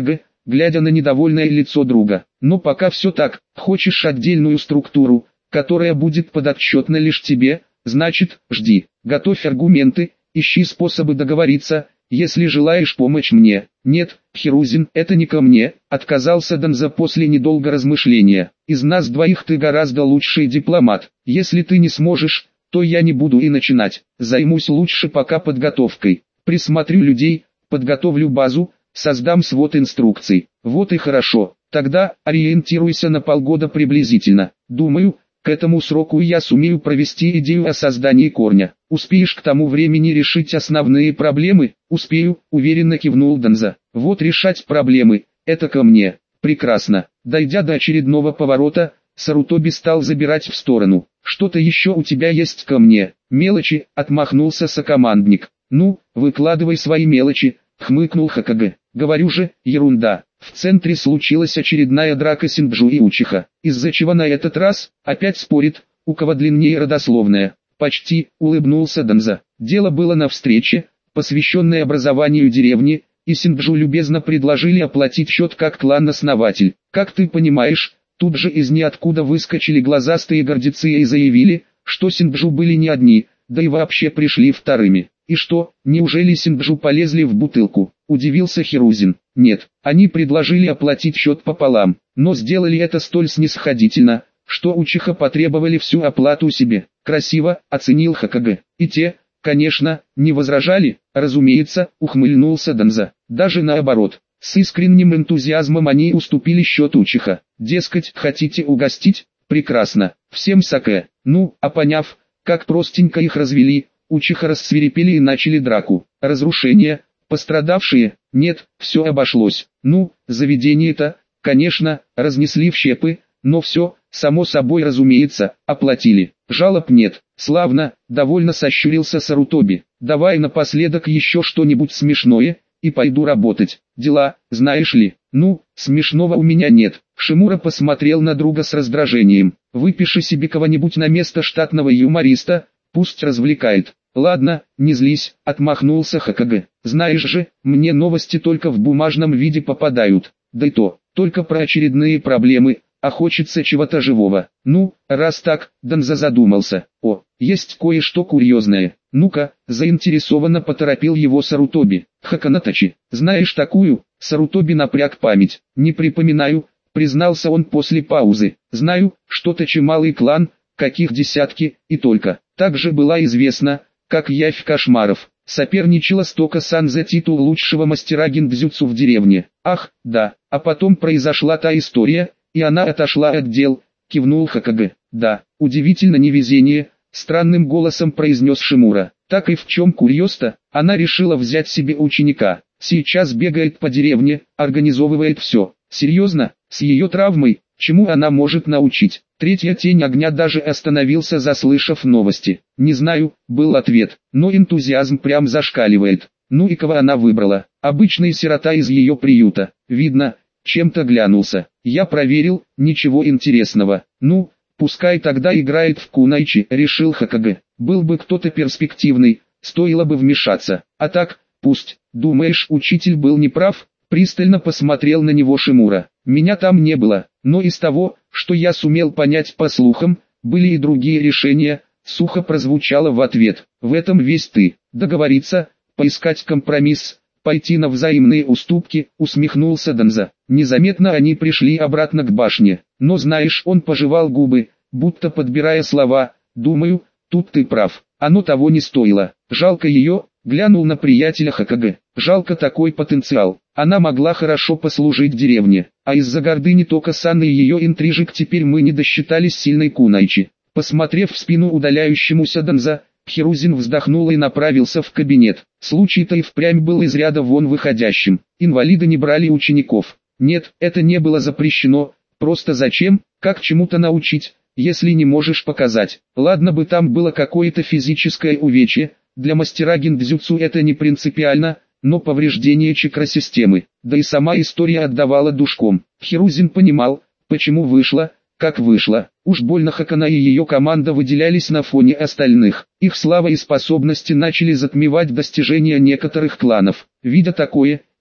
глядя на недовольное лицо друга. Но пока все так, хочешь отдельную структуру, которая будет подотчетна лишь тебе, значит, жди, готовь аргументы, ищи способы договориться, если желаешь помочь мне. Нет, Хирузин, это не ко мне, отказался Донза после недолгого размышления. Из нас двоих ты гораздо лучший дипломат. Если ты не сможешь, то я не буду и начинать. Займусь лучше пока подготовкой. Присмотрю людей, подготовлю базу, создам свод инструкций. Вот и хорошо. Тогда ориентируйся на полгода приблизительно. Думаю, к этому сроку я сумею провести идею о создании корня. Успеешь к тому времени решить основные проблемы? Успею, уверенно кивнул Донза. Вот решать проблемы, это ко мне. Прекрасно. Дойдя до очередного поворота, Сарутоби стал забирать в сторону. Что-то еще у тебя есть ко мне? Мелочи, отмахнулся сокомандник. Ну, выкладывай свои мелочи, хмыкнул Хокage. Говорю же, ерунда. В центре случилась очередная драка Синджу и Учиха, из-за чего на этот раз опять спорит, у кого длиннее родословная. Почти, улыбнулся Донза. Дело было на встрече, посвященной образованию деревни, и Синджу любезно предложили оплатить счет как клан-основатель. Как ты понимаешь, тут же из ниоткуда выскочили глазастые гордецы и заявили, что Синджу были не одни, да и вообще пришли вторыми. И что, неужели Синджу полезли в бутылку? Удивился Хирузин. Нет, они предложили оплатить счет пополам, но сделали это столь снисходительно, что Учиха потребовали всю оплату себе. Красиво, оценил Хокage. И те, конечно, не возражали, разумеется, ухмыльнулся Донза. Даже наоборот, с искренним энтузиазмом они уступили счет Учиха. Дескать, хотите угостить? Прекрасно, всем саке. Ну, а поняв, как простенько их развели, Учиха рассвирепели и начали драку. Разрушение, пострадавшие, нет, все обошлось. Ну, заведение-то, конечно, разнесли в щепы, но все, само собой разумеется, оплатили. Жалоб нет. Славно, довольно сощурился Сарутоби. Давай напоследок еще что-нибудь смешное, и пойду работать. Дела, знаешь ли. Ну, смешного у меня нет. Шимура посмотрел на друга с раздражением. Выпиши себе кого-нибудь на место штатного юмориста, пусть развлекает. Ладно, не злись, отмахнулся Хокage. Знаешь же, мне новости только в бумажном виде попадают. Да и то, только про очередные проблемы, а хочется чего-то живого. Ну, раз так, Донза задумался. О, есть кое-что курьезное. Ну-ка, заинтересованно поторопил его Сарутоби. Хаканатачи, знаешь такую? Сарутоби напряг память. Не припоминаю, признался он после паузы. Знаю, что-то чималый клан, каких десятки, и только. Также была известна, как явь кошмаров. Соперничала с Тока-сан за титул лучшего мастера гиндзюцу в деревне. Ах, да, а потом произошла та история, и она отошла от дел, кивнул Хокage. Да, удивительно невезение, странным голосом произнес Шимура. Так и в чем курьез-то? Она решила взять себе ученика. Сейчас бегает по деревне, организовывает все. Серьезно, с ее травмой, чему она может научить? Третья тень огня даже остановился, заслышав новости. Не знаю, был ответ, но энтузиазм прям зашкаливает. Ну и кого она выбрала? Обычный сирота из ее приюта. Видно, чем-то глянулся. Я проверил, ничего интересного. Ну, пускай тогда играет в кунайчи, решил Хокage. Был бы кто-то перспективный, стоило бы вмешаться. А так, пусть. Думаешь, учитель был неправ? Пристально посмотрел на него Шимура. Меня там не было, но из того, что я сумел понять по слухам, были и другие решения, сухо прозвучало в ответ. В этом весь ты. Договориться, поискать компромисс, пойти на взаимные уступки, усмехнулся Донза. Незаметно они пришли обратно к башне. Но знаешь, он пожевал губы, будто подбирая слова. Думаю, тут ты прав. Оно того не стоило. Жалко ее, глянул на приятеля Хокage. Жалко такой потенциал. Она могла хорошо послужить деревне, а из-за гордыни Тока-сан и ее интрижек теперь мы не досчитались сильной кунайчи. Посмотрев в спину удаляющемуся Донза, Хирузин вздохнул и направился в кабинет. Случай-то и впрямь был из ряда вон выходящим. Инвалиды не брали учеников. Нет, это не было запрещено. Просто зачем, как чему-то научить, если не можешь показать? Ладно бы там было какое-то физическое увечье, для мастера гиндзюцу это не принципиально, но повреждение чакросистемы, да и сама история отдавала душком. Хирузин понимал, почему вышло, как вышло. Уж больно Хакана и ее команда выделялись на фоне остальных. Их слава и способности начали затмевать достижения некоторых кланов. Видя такое,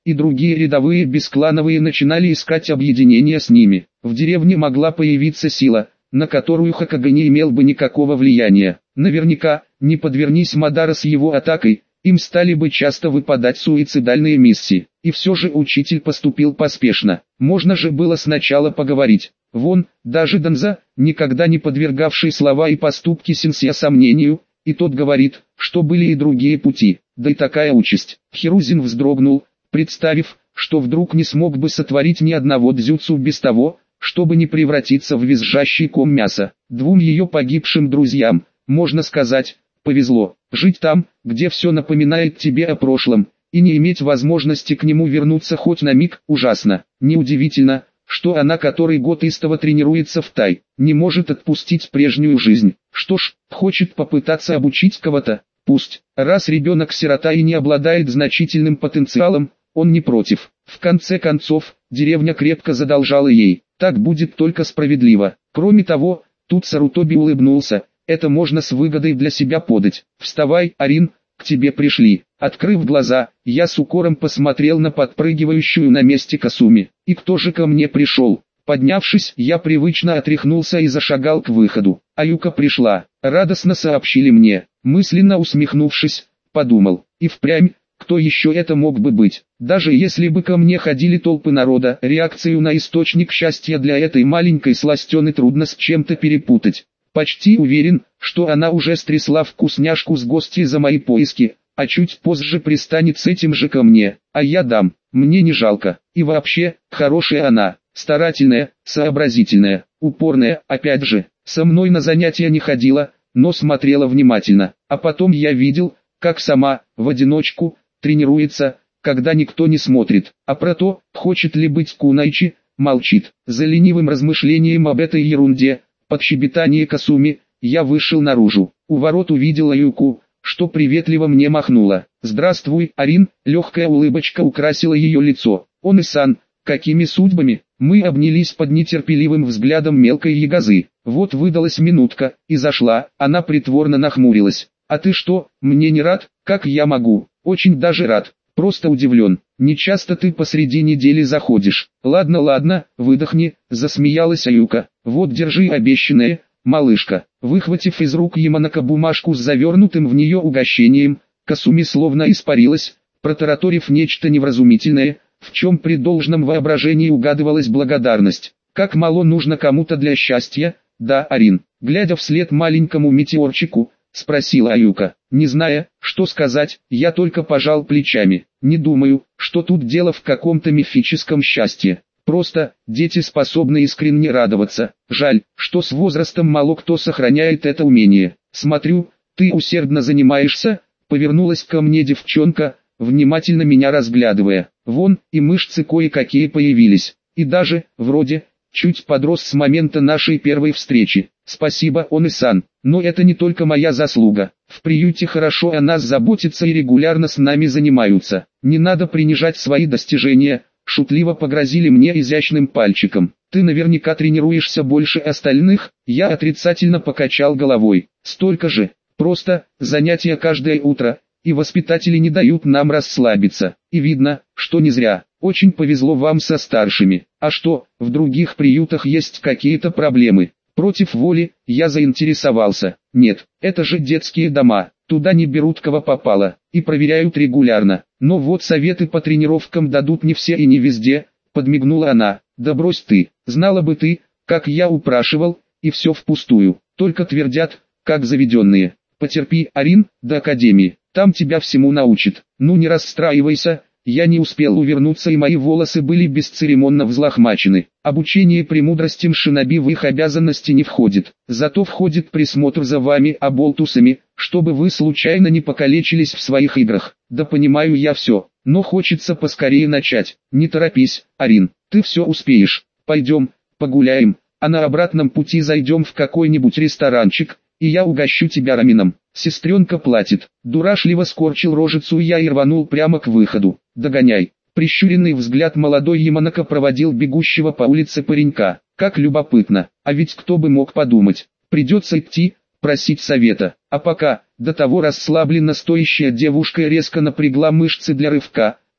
и другие рядовые бесклановые начинали искать объединения с ними. В деревне могла появиться сила, на которую Хокаге не имел бы никакого влияния. Наверняка, не подвернись Мадара с его атакой, им стали бы часто выпадать суицидальные миссии. И все же учитель поступил поспешно. Можно же было сначала поговорить. Вон, даже Данза, никогда не подвергавший слова и поступки Синсия сомнению, и тот говорит, что были и другие пути, да и такая участь. Хирузин вздрогнул, представив, что вдруг не смог бы сотворить ни одного дзюцу без того, чтобы не превратиться в визжащий ком мяса. Двум ее погибшим друзьям, можно сказать, повезло. Жить там, где все напоминает тебе о прошлом, и не иметь возможности к нему вернуться хоть на миг, ужасно. Неудивительно, что она который год истово тренируется в тай, не может отпустить прежнюю жизнь. Что ж, хочет попытаться обучить кого-то, пусть. Раз ребенок сирота и не обладает значительным потенциалом, он не против. В конце концов, деревня крепко задолжала ей, так будет только справедливо. Кроме того, тут Сарутоби улыбнулся, это можно с выгодой для себя подать. Вставай, Арин, к тебе пришли. Открыв глаза, я с укором посмотрел на подпрыгивающую на месте Касуми. И кто же ко мне пришел? Поднявшись, я привычно отряхнулся и зашагал к выходу. Аюка пришла. Радостно сообщили мне. Мысленно усмехнувшись, подумал. И впрямь, кто еще это мог бы быть? Даже если бы ко мне ходили толпы народа, реакцию на источник счастья для этой маленькой сластены трудно с чем-то перепутать. Почти уверен, что она уже стрясла вкусняшку с гостей за мои поиски, а чуть позже пристанет с этим же ко мне, а я дам, мне не жалко. И вообще, хорошая она, старательная, сообразительная, упорная, опять же, со мной на занятия не ходила, но смотрела внимательно. А потом я видел, как сама, в одиночку, тренируется, когда никто не смотрит. А про то, хочет ли быть кунайчи, молчит. За ленивым размышлением об этой ерунде, под щебетание Касуми, я вышел наружу. У ворот увидел Аюку, что приветливо мне махнула. «Здравствуй, Арин», легкая улыбочка украсила ее лицо. «Он и сан, какими судьбами?» Мы обнялись под нетерпеливым взглядом мелкой ягозы. Вот выдалась минутка, и зашла, она притворно нахмурилась. «А ты что, мне не рад? Как я могу? Очень даже рад. Просто удивлен. Не часто ты посреди недели заходишь». Ладно, выдохни», засмеялась Аюка. «Вот держи обещанное, малышка». Выхватив из рук Яманака бумажку с завернутым в нее угощением, Касуми словно испарилась, протараторив нечто невразумительное, в чем при должном воображении угадывалась благодарность. «Как мало нужно кому-то для счастья, да, Арин?» Глядя вслед маленькому метеорчику, спросила Аюка. Не зная, что сказать, я только пожал плечами. Не думаю, что тут дело в каком-то мифическом счастье. Просто, дети способны искренне радоваться. Жаль, что с возрастом мало кто сохраняет это умение. Смотрю, ты усердно занимаешься, повернулась ко мне девчонка, внимательно меня разглядывая. Вон, и мышцы кое-какие появились. И даже, вроде, чуть подрос с момента нашей первой встречи. Спасибо, Он-и-сан, но это не только моя заслуга. В приюте хорошо о нас заботятся и регулярно с нами занимаются. Не надо принижать свои достижения, шутливо погрозили мне изящным пальчиком. Ты наверняка тренируешься больше остальных, я отрицательно покачал головой. Столько же, просто, занятия каждое утро, и воспитатели не дают нам расслабиться. И видно, что не зря. Очень повезло вам со старшими. А что, в других приютах есть какие-то проблемы? Против воли, я заинтересовался. Нет, это же детские дома, туда не берут кого попало, и проверяют регулярно. Но вот советы по тренировкам дадут не все и не везде, подмигнула она. Да брось ты, знала бы ты, как я упрашивал, и все впустую, только твердят, как заведенные. Потерпи, Арин, до академии, там тебя всему научат. Ну не расстраивайся. Я не успел увернуться и мои волосы были бесцеремонно взлохмачены. Обучение премудростям шиноби в их обязанности не входит. Зато входит присмотр за вами оболтусами, чтобы вы случайно не покалечились в своих играх. Да понимаю я все, но хочется поскорее начать. Не торопись, Арин, ты все успеешь. Пойдем, погуляем, а на обратном пути зайдем в какой-нибудь ресторанчик, и я угощу тебя рамином. Сестренка платит. Дурашливо скорчил рожицу я и рванул прямо к выходу. Догоняй. Прищуренный взгляд молодой Яманака проводил бегущего по улице паренька. Как любопытно, а ведь кто бы мог подумать. Придется идти, просить совета. А пока, до того расслабленно стоящая девушка резко напрягла мышцы для рывка,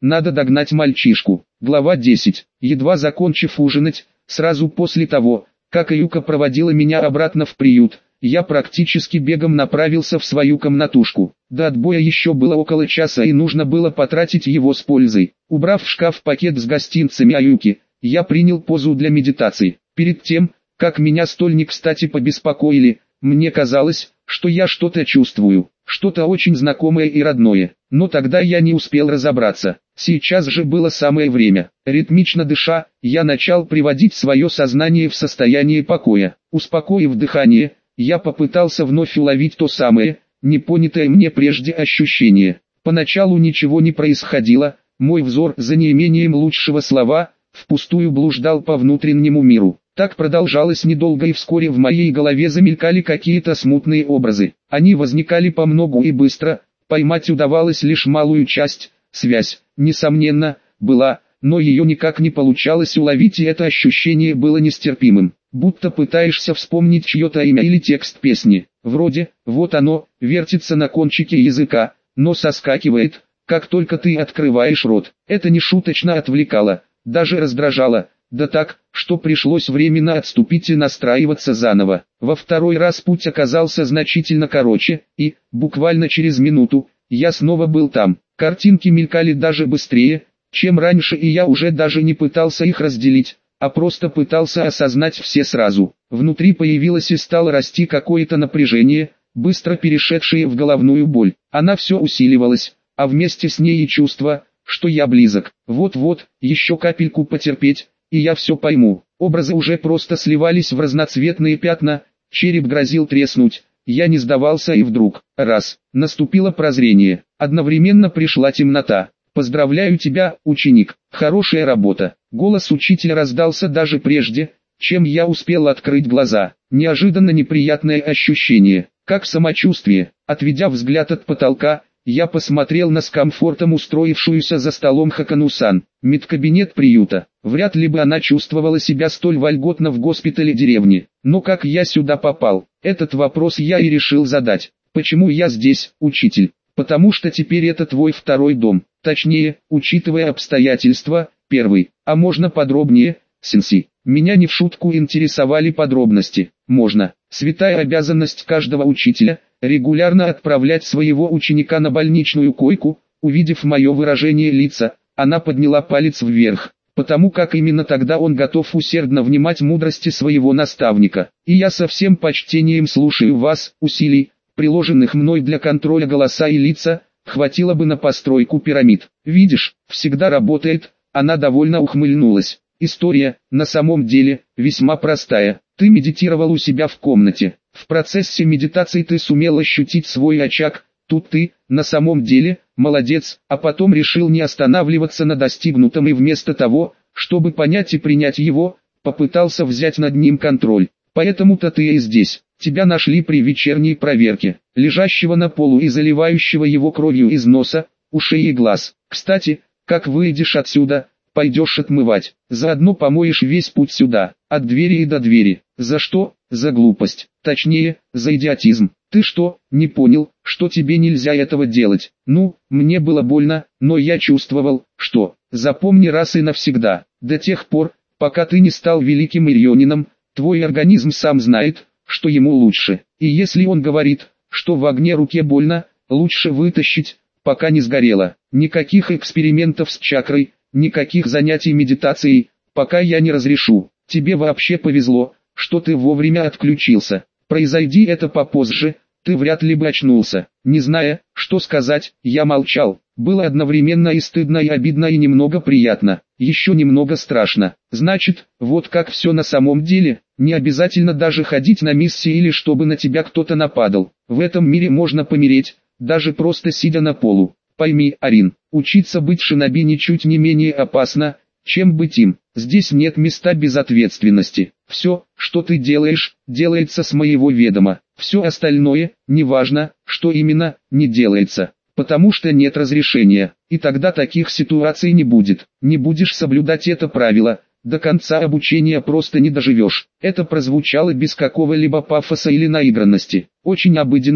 надо догнать мальчишку. Глава 10. Едва закончив ужинать, сразу после того, как Аюка проводила меня обратно в приют, я практически бегом направился в свою комнатушку. До отбоя еще было около часа и нужно было потратить его с пользой. Убрав в шкаф пакет с гостинцами Аюки, я принял позу для медитации. Перед тем, как меня столь не кстати побеспокоили, мне казалось, что я что-то чувствую, что-то очень знакомое и родное, но тогда я не успел разобраться. Сейчас же было самое время. Ритмично дыша, я начал приводить свое сознание в состояние покоя. Успокоив дыхание, я попытался вновь уловить то самое, непонятое мне прежде ощущение. Поначалу ничего не происходило, мой взор, за неимением лучшего слова, впустую блуждал по внутреннему миру. Так продолжалось недолго, и вскоре в моей голове замелькали какие-то смутные образы. Они возникали помногу и быстро, поймать удавалось лишь малую часть. Связь, несомненно, была, но ее никак не получалось уловить, и это ощущение было нестерпимым. Будто пытаешься вспомнить чье-то имя или текст песни. Вроде, вот оно, вертится на кончике языка, но соскакивает, как только ты открываешь рот. Это нешуточно отвлекало, даже раздражало. Да так, что пришлось временно отступить и настраиваться заново. Во второй раз путь оказался значительно короче, и, буквально через минуту, я снова был там. Картинки мелькали даже быстрее, чем раньше, и я уже даже не пытался их разделить, а просто пытался осознать все сразу. Внутри появилось и стало расти какое-то напряжение, быстро перешедшее в головную боль. Она все усиливалась, а вместе с ней и чувство, что я близок. Вот-вот, еще капельку потерпеть, и я все пойму. Образы уже просто сливались в разноцветные пятна, череп грозил треснуть. Я не сдавался, и вдруг, раз, наступило прозрение. Одновременно пришла темнота. «Поздравляю тебя, ученик, хорошая работа». Голос учителя раздался даже прежде, чем я успел открыть глаза. Неожиданно неприятное ощущение. Как самочувствие? Отведя взгляд от потолка, я посмотрел на с комфортом устроившуюся за столом Хакану-сан. Медкабинет приюта. Вряд ли бы она чувствовала себя столь вольготно в госпитале деревни. Но как я сюда попал? Этот вопрос я и решил задать. Почему я здесь, учитель? Потому что теперь это твой второй дом. Точнее, учитывая обстоятельства, первый. А можно подробнее, сенсей? Меня не в шутку интересовали подробности. Можно. Святая обязанность каждого учителя – регулярно отправлять своего ученика на больничную койку. Увидев мое выражение лица, она подняла палец вверх, потому как именно тогда он готов усердно внимать мудрости своего наставника. И я со всем почтением слушаю вас. Усилий, приложенных мной для контроля голоса и лица, хватило бы на постройку пирамид. Видишь, всегда работает. Она довольно ухмыльнулась. История, на самом деле, весьма простая. Ты медитировал у себя в комнате. В процессе медитации ты сумел ощутить свой очаг. Тут ты, на самом деле, молодец, а потом решил не останавливаться на достигнутом и вместо того, чтобы понять и принять его, попытался взять над ним контроль. Поэтому-то ты и здесь. Тебя нашли при вечерней проверке, лежащего на полу и заливающего его кровью из носа, ушей и глаз. Кстати, как выйдешь отсюда, пойдешь отмывать. Заодно помоешь весь путь сюда, от двери и до двери. За что? За глупость. Точнее, за идиотизм. Ты что, не понял, что тебе нельзя этого делать? Ну, мне было больно, но я чувствовал, что. Запомни раз и навсегда. До тех пор, пока ты не стал великим ирионином, твой организм сам знает, что ему лучше. И если он говорит, что в огне руке больно, лучше вытащить, пока не сгорело. Никаких экспериментов с чакрой, никаких занятий медитацией, пока я не разрешу. Тебе вообще повезло, что ты вовремя отключился. Произойди это попозже, ты вряд ли бы очнулся. Не зная, что сказать, я молчал. Было одновременно и стыдно, и обидно, и немного приятно. Еще немного страшно. Значит, вот как все на самом деле. Не обязательно даже ходить на миссии или чтобы на тебя кто-то нападал. В этом мире можно помереть, даже просто сидя на полу. Пойми, Арин, учиться быть шиноби ничуть не менее опасно, чем быть им. Здесь нет места безответственности. Все, что ты делаешь, делается с моего ведома. Все остальное, неважно, что именно, не делается. Потому что нет разрешения. И тогда таких ситуаций не будет. Не будешь соблюдать это правило, до конца обучения просто не доживешь. Это прозвучало без какого-либо пафоса или наигранности. Очень обыденно,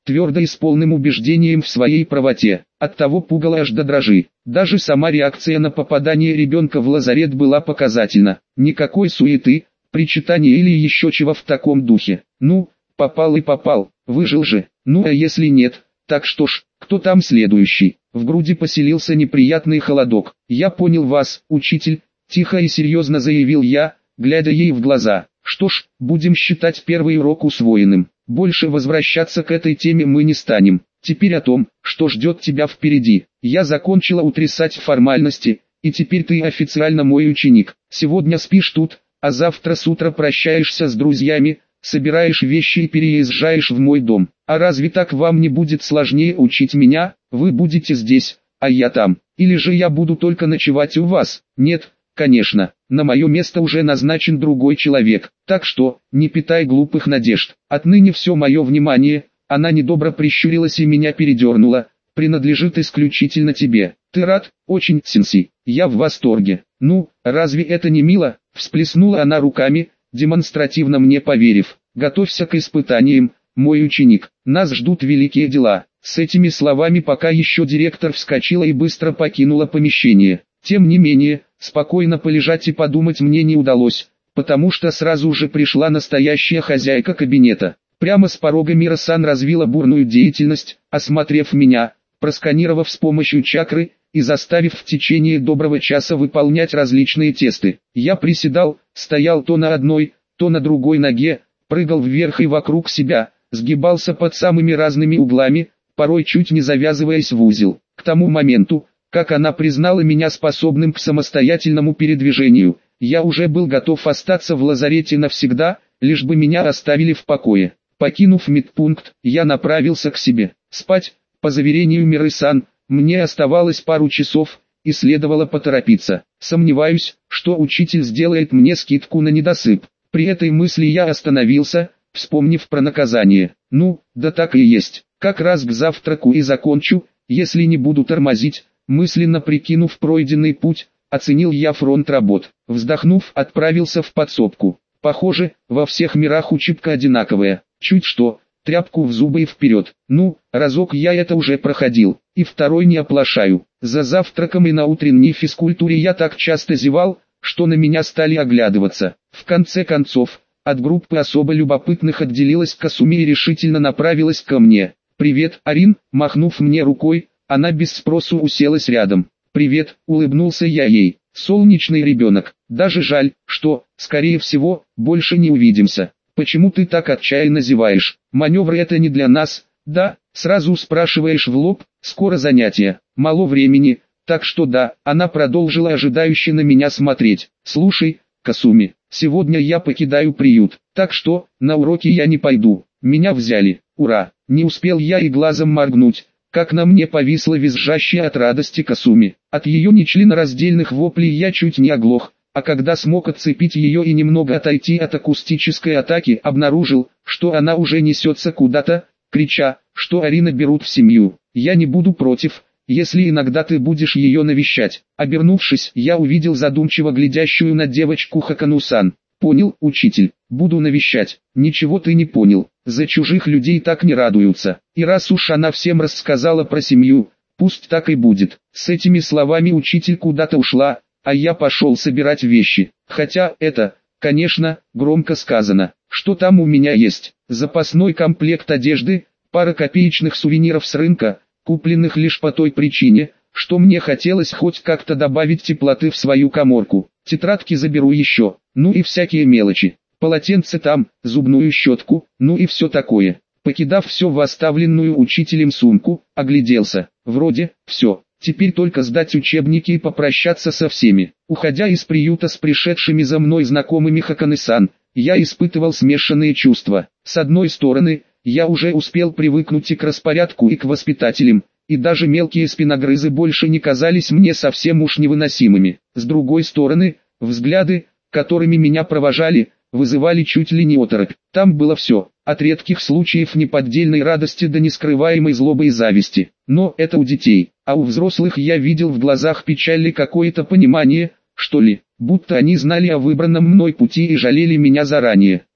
твердо и с полным убеждением в своей правоте. Оттого пугало аж до дрожи. Даже сама реакция на попадание ребенка в лазарет была показательна. Никакой суеты, причитания или еще чего в таком духе. Ну, попал и попал, выжил же. Ну а если нет, так что ж, кто там следующий? В груди поселился неприятный холодок. Я понял вас, учитель, тихо и серьезно заявил я, глядя ей в глаза. Что ж, будем считать первый урок усвоенным. Больше возвращаться к этой теме мы не станем. Теперь о том, что ждет тебя впереди. Я закончила утрясать формальности, и теперь ты официально мой ученик. Сегодня спишь тут, а завтра с утра прощаешься с друзьями, собираешь вещи и переезжаешь в мой дом. А разве так вам не будет сложнее учить меня? Вы будете здесь, а я там. Или же я буду только ночевать у вас? Нет, конечно, на мое место уже назначен другой человек. Так что, не питай глупых надежд. Отныне все мое внимание, она недобро прищурилась и меня передернула, принадлежит исключительно тебе. Ты рад? Очень, Синси. Я в восторге. Ну, разве это не мило? Всплеснула она руками, демонстративно мне поверив. Готовься к испытаниям, мой ученик. Нас ждут великие дела. С этими словами пока еще директор вскочила и быстро покинула помещение. Тем не менее, спокойно полежать и подумать мне не удалось, потому что сразу же пришла настоящая хозяйка кабинета. Прямо с порога Мира-сан развила бурную деятельность, осмотрев меня, просканировав с помощью чакры и заставив в течение доброго часа выполнять различные тесты. Я приседал, стоял то на одной, то на другой ноге, прыгал вверх и вокруг себя, сгибался под самыми разными углами, порой чуть не завязываясь в узел. К тому моменту, как она признала меня способным к самостоятельному передвижению, я уже был готов остаться в лазарете навсегда, лишь бы меня оставили в покое. Покинув медпункт, я направился к себе. Спать, по заверению Миры-сан, мне оставалось пару часов, и следовало поторопиться. Сомневаюсь, что учитель сделает мне скидку на недосып. При этой мысли я остановился, вспомнив про наказание. Ну, да так и есть. Как раз к завтраку и закончу, если не буду тормозить. Мысленно прикинув пройденный путь, оценил я фронт работ. Вздохнув, отправился в подсобку. Похоже, во всех мирах учебка одинаковая. Чуть что, тряпку в зубы и вперед. Ну, разок я это уже проходил, и второй не оплошаю. За завтраком и на утренней физкультуре я так часто зевал, что на меня стали оглядываться. В конце концов, от группы особо любопытных отделилась Касуми и решительно направилась ко мне. «Привет, Арин», махнув мне рукой, она без спросу уселась рядом. «Привет», улыбнулся я ей. «Солнечный ребенок, даже жаль, что, скорее всего, больше не увидимся. Почему ты так отчаянно зеваешь? Маневры это не для нас, да?» Сразу спрашиваешь в лоб, скоро занятия, мало времени, так что да, она продолжила ожидающе на меня смотреть. «Слушай, Касуми, сегодня я покидаю приют, так что, на уроки я не пойду, меня взяли, ура!» Не успел я и глазом моргнуть, как на мне повисла визжащая от радости Касуми. От ее нечленораздельных воплей я чуть не оглох, а когда смог отцепить ее и немного отойти от акустической атаки, обнаружил, что она уже несется куда-то, крича, что Арина берут в семью. «Я не буду против, если иногда ты будешь ее навещать». Обернувшись, я увидел задумчиво глядящую на девочку Хакану-сан. «Понял, учитель, буду навещать». «Ничего ты не понял, за чужих людей так не радуются. И раз уж она всем рассказала про семью, пусть так и будет». С этими словами учитель куда-то ушла, а я пошел собирать вещи. Хотя это, конечно, громко сказано. Что там у меня есть? Запасной комплект одежды, пара копеечных сувениров с рынка, купленных лишь по той причине, что мне хотелось хоть как-то добавить теплоты в свою каморку. Тетрадки заберу еще, ну и всякие мелочи. Полотенце там, зубную щетку, ну и все такое. Покидав все в оставленную учителем сумку, огляделся. Вроде, все. Теперь только сдать учебники и попрощаться со всеми. Уходя из приюта с пришедшими за мной знакомыми Хаканы-сан, я испытывал смешанные чувства. С одной стороны, я уже успел привыкнуть и к распорядку, и к воспитателям, и даже мелкие спиногрызы больше не казались мне совсем уж невыносимыми. С другой стороны, взгляды, которыми меня провожали, вызывали чуть ли не оторопь. Там было все, от редких случаев неподдельной радости до нескрываемой злобы и зависти. Но это у детей, а у взрослых я видел в глазах печали какое-то понимание, что ли, будто они знали о выбранном мной пути и жалели меня заранее.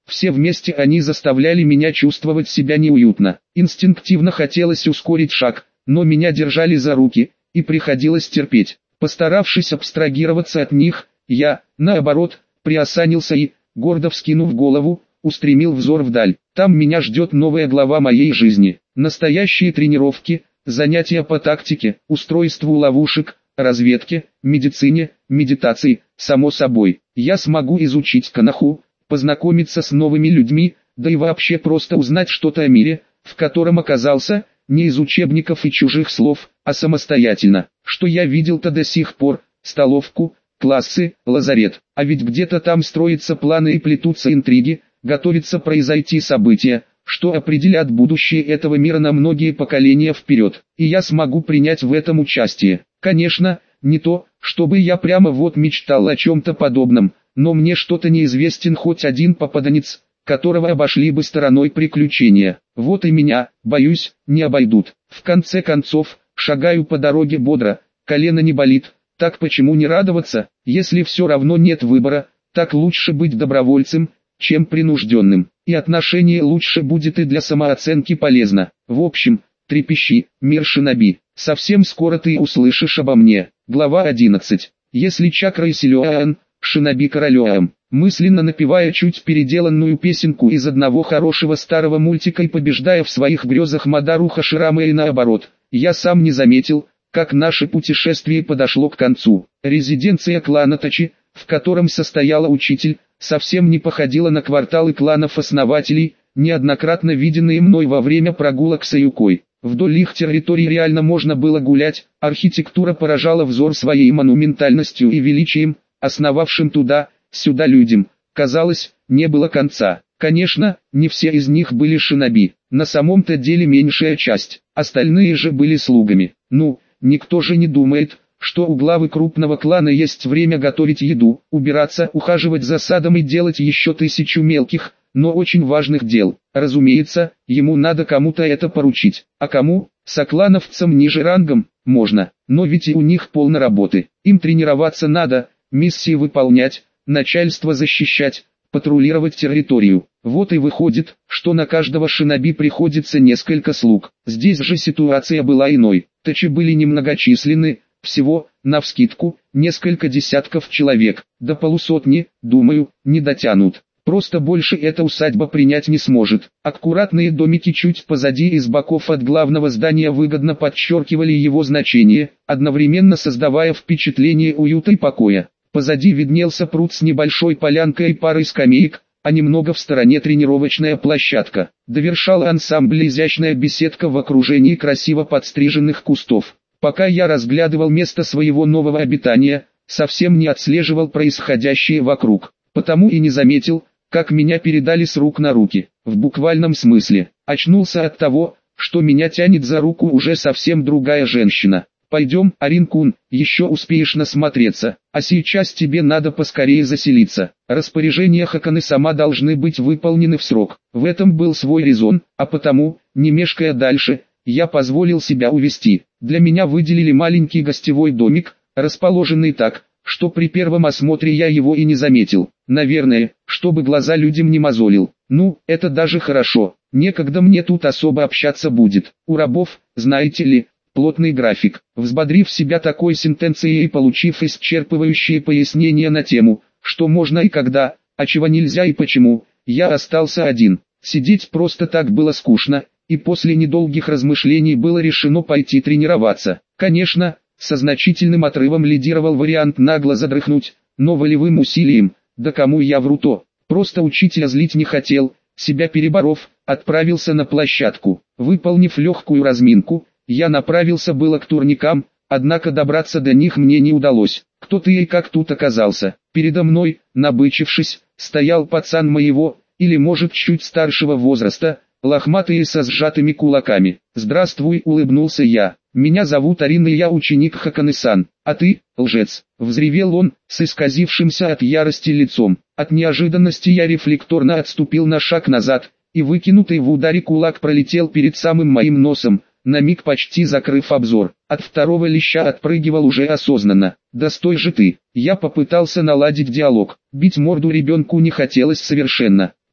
Все вместе они заставляли меня чувствовать себя неуютно. Инстинктивно хотелось ускорить шаг, но меня держали за руки, и приходилось терпеть. Постаравшись абстрагироваться от них, я, наоборот, приосанился и, гордо вскинув голову, устремил взор вдаль. Там меня ждет новая глава моей жизни. Настоящие тренировки, занятия по тактике, устройству ловушек, разведке, медицине, медитации. Само собой, я смогу изучить канаху, познакомиться с новыми людьми, да и вообще просто узнать что-то о мире, в котором оказался, не из учебников и чужих слов, а самостоятельно. Что я видел-то до сих пор: столовку, классы, лазарет. А ведь где-то там строятся планы и плетутся интриги, готовится произойти события, что определят будущее этого мира на многие поколения вперед. И я смогу принять в этом участие. Конечно, не то, чтобы я прямо вот мечтал о чем-то подобном, но мне что-то неизвестен хоть один попаданец, которого обошли бы стороной приключения. Вот и меня, боюсь, не обойдут. В конце концов, шагаю по дороге бодро, колено не болит. Так почему не радоваться, если все равно нет выбора? Так лучше быть добровольцем, чем принужденным. И отношение лучше будет, и для самооценки полезно. В общем, трепещи, мир шиноби. Совсем скоро ты услышишь обо мне. Глава 11. Если чакра и силуан, шиноби королем. Мысленно напевая чуть переделанную песенку из одного хорошего старого мультика и побеждая в своих грезах Мадару Хаширама и наоборот, я сам не заметил, как наше путешествие подошло к концу. Резиденция клана Тачи, в котором состояла учитель, совсем не походила на кварталы кланов-основателей, неоднократно виденные мной во время прогулок с Аюкой. Вдоль их территории реально можно было гулять, архитектура поражала взор своей монументальностью и величием, основавшим туда-сюда людям, казалось, не было конца. Конечно, не все из них были шиноби, на самом-то деле меньшая часть, остальные же были слугами. Ну, никто же не думает, что у главы крупного клана есть время готовить еду, убираться, ухаживать за садом и делать еще 1000 мелких, но очень важных дел. Разумеется, ему надо кому-то это поручить. А кому? Соклановцам ниже рангом? Можно. Но ведь и у них полно работы. Им тренироваться надо, миссии выполнять, начальство защищать, патрулировать территорию. Вот и выходит, что на каждого шиноби приходится несколько слуг. Здесь же ситуация была иной. Тачи были немногочисленны, всего, навскидку, несколько десятков человек, до полусотни, думаю, не дотянут. Просто больше эта усадьба принять не сможет. Аккуратные домики чуть позади и с боков от главного здания выгодно подчеркивали его значение, одновременно создавая впечатление уюта и покоя. Позади виднелся пруд с небольшой полянкой и парой скамеек, а немного в стороне тренировочная площадка. Довершала ансамбль изящная беседка в окружении красиво подстриженных кустов. Пока я разглядывал место своего нового обитания, совсем не отслеживал происходящее вокруг, потому и не заметил, как меня передали с рук на руки, в буквальном смысле. Очнулся от того, что меня тянет за руку уже совсем другая женщина. «Пойдем, Арин-кун, еще успеешь насмотреться, а сейчас тебе надо поскорее заселиться. Распоряжения Хаканы сама должны быть выполнены в срок». В этом был свой резон, а потому, не мешкая дальше, я позволил себя увести. Для меня выделили маленький гостевой домик, расположенный так, что при первом осмотре я его и не заметил. Наверное, чтобы глаза людям не мозолил. Ну, это даже хорошо, некогда мне тут особо общаться будет. У рабов, знаете ли, плотный график. Взбодрив себя такой сентенцией и получив исчерпывающие пояснения на тему, что можно и когда, а чего нельзя и почему, я остался один. Сидеть просто так было скучно, и после недолгих размышлений было решено пойти тренироваться. Конечно, со значительным отрывом лидировал вариант нагло задрыхнуть, но волевым усилием, да кому я вру-то, просто учителя злить не хотел, себя переборов, отправился на площадку. Выполнив легкую разминку, я направился было к турникам, однако добраться до них мне не удалось. Кто ты и как тут оказался? Передо мной, набычившись, стоял пацан моего, или может чуть старшего возраста, лохматый и со сжатыми кулаками. «Здравствуй», — улыбнулся я. «Меня зовут Арин, и я ученик Хаканы-сан. А ты, лжец», — взревел он, с исказившимся от ярости лицом. От неожиданности я рефлекторно отступил на шаг назад, и выкинутый в ударе кулак пролетел перед самым моим носом, на миг почти закрыв обзор. От второго леща отпрыгивал уже осознанно. «Да стой же ты!» Я попытался наладить диалог. Бить морду ребенку не хотелось совершенно.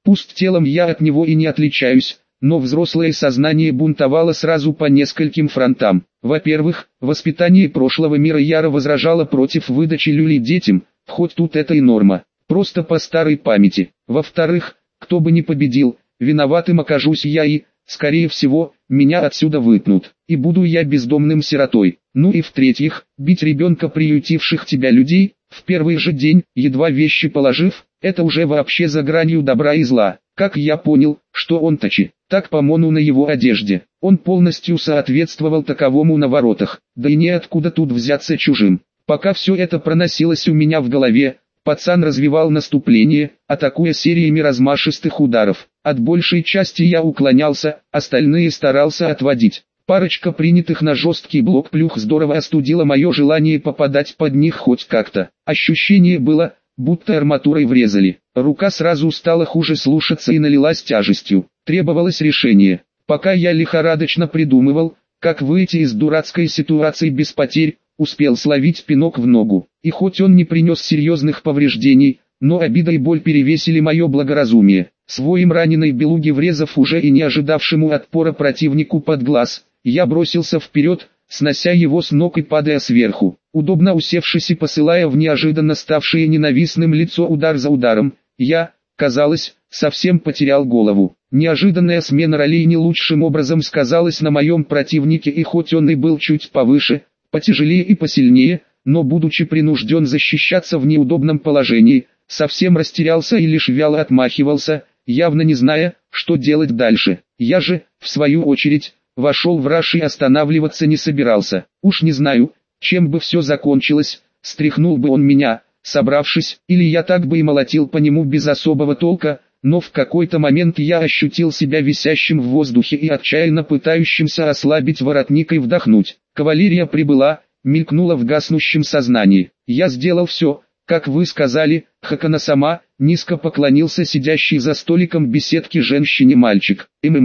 Пусть телом я от него и не отличаюсь, но взрослое сознание бунтовало сразу по нескольким фронтам. Во-первых, воспитание прошлого мира яро возражало против выдачи люлей детям, хоть тут это и норма, просто по старой памяти. Во-вторых, кто бы ни победил, виноватым окажусь я и, скорее всего, меня отсюда выпнут, и буду я бездомным сиротой. Ну и в-третьих, бить ребенка приютивших тебя людей, в первый же день, едва вещи положив, это уже вообще за гранью добра и зла. Как я понял, что он Тачи, так по мону на его одежде, он полностью соответствовал таковому на воротах, да и неоткуда тут взяться чужим. Пока все это проносилось у меня в голове, пацан развивал наступление, атакуя сериями размашистых ударов. От большей части я уклонялся, остальные старался отводить. Парочка принятых на жесткий блок плюх здорово остудила мое желание попадать под них хоть как-то. Ощущение было, будто арматурой врезали. Рука сразу стала хуже слушаться и налилась тяжестью. Требовалось решение. Пока я лихорадочно придумывал, как выйти из дурацкой ситуации без потерь, успел словить пинок в ногу. И хоть он не принес серьезных повреждений, но обида и боль перевесили мое благоразумие. Своим раненой белуги врезав уже и не ожидавшему отпора противнику под глаз, я бросился вперед, снося его с ног и падая сверху. Удобно усевшись и посылая в неожиданно ставшее ненавистным лицо удар за ударом, я, казалось, совсем потерял голову. Неожиданная смена ролей не лучшим образом сказалась на моем противнике, и хоть он и был чуть повыше, потяжелее и посильнее, но будучи принужден защищаться в неудобном положении, совсем растерялся и лишь вяло отмахивался, явно не зная, что делать дальше. Я же, в свою очередь, вошел в раж и останавливаться не собирался. Уж не знаю, чем бы все закончилось, стряхнул бы он меня, собравшись, или я так бы и молотил по нему без особого толка, но в какой-то момент я ощутил себя висящим в воздухе и отчаянно пытающимся ослабить воротник и вдохнуть. Кавалерия прибыла, мелькнула в гаснущем сознании. Я сделал все, как вы сказали, Хакана-сама, низко поклонился сидящий за столиком беседки женщине-мальчик.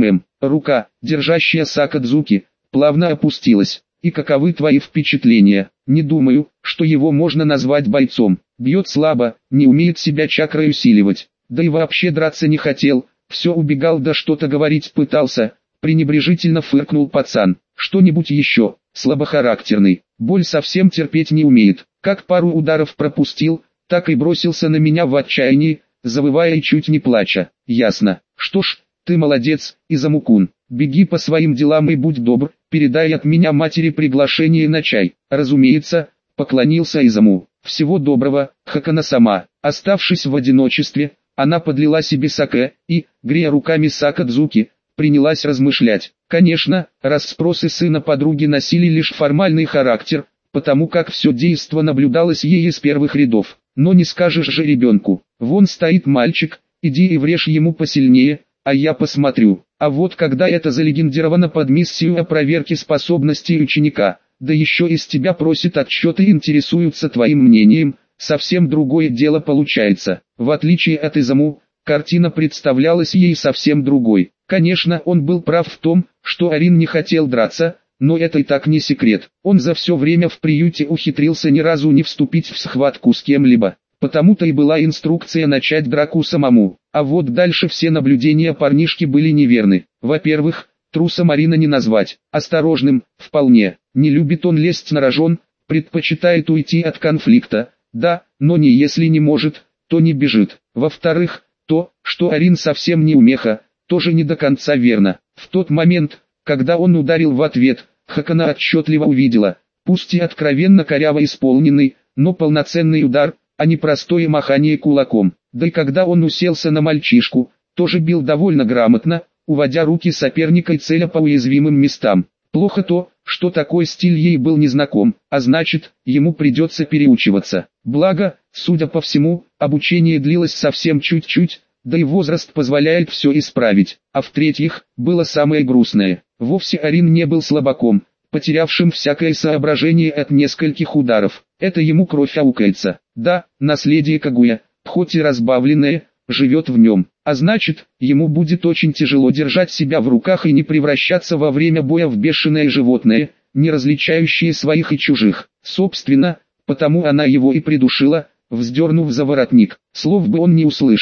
Рука, держащая Сакадзуки, плавно опустилась. И каковы твои впечатления? Не думаю, что его можно назвать бойцом. Бьет слабо, не умеет себя чакрой усиливать. Да и вообще драться не хотел, все убегал да что-то говорить пытался. Пренебрежительно фыркнул пацан. Что-нибудь еще? Слабохарактерный. Боль совсем терпеть не умеет. Как пару ударов пропустил, так и бросился на меня в отчаянии, завывая и чуть не плача. Ясно. Что ж, ты молодец, Изаму-кун. Беги по своим делам и будь добр, передай от меня матери приглашение на чай. Разумеется, поклонился Изаму. Всего доброго, Хакана-сама. Оставшись в одиночестве, она подлила себе саке и, грея руками Сакадзуки, принялась размышлять. Конечно, расспросы сына подруги носили лишь формальный характер, потому как все действо наблюдалось ей из первых рядов. Но не скажешь же ребенку, вон стоит мальчик, иди и врежь ему посильнее, а я посмотрю. А вот когда это залегендировано под миссию о проверке способностей ученика, да еще из тебя просит отчеты и интересуются твоим мнением, совсем другое дело получается. В отличие от Изаму, картина представлялась ей совсем другой. Конечно, он был прав в том, что Арин не хотел драться, но это и так не секрет. Он за все время в приюте ухитрился ни разу не вступить в схватку с кем-либо. Потому-то и была инструкция начать драку самому. А вот дальше все наблюдения парнишки были неверны. Во-первых, трусом Арина не назвать. Осторожным, вполне. Не любит он лезть на рожон, предпочитает уйти от конфликта. Да, но не если не может, то не бежит. Во-вторых, то, что Арин совсем не умеха, тоже не до конца верно. В тот момент, когда он ударил в ответ, Хакана отчетливо увидела, пусть и откровенно коряво исполненный, но полноценный удар, а не простое махание кулаком. Да и когда он уселся на мальчишку, тоже бил довольно грамотно, уводя руки соперника и целя по уязвимым местам. Плохо то, что такой стиль ей был незнаком, а значит, ему придется переучиваться. Благо, судя по всему, обучение длилось совсем чуть-чуть, да и возраст позволяет все исправить. А в-третьих, было самое грустное. Вовсе Арин не был слабаком, потерявшим всякое соображение от нескольких ударов. Это ему кровь аукается. Да, наследие Кагуя, хоть и разбавленное, живет в нем. А значит, ему будет очень тяжело держать себя в руках и не превращаться во время боя в бешеное животное, не различающее своих и чужих. Собственно, потому она его и придушила, вздернув за воротник. Слов бы он не услышал.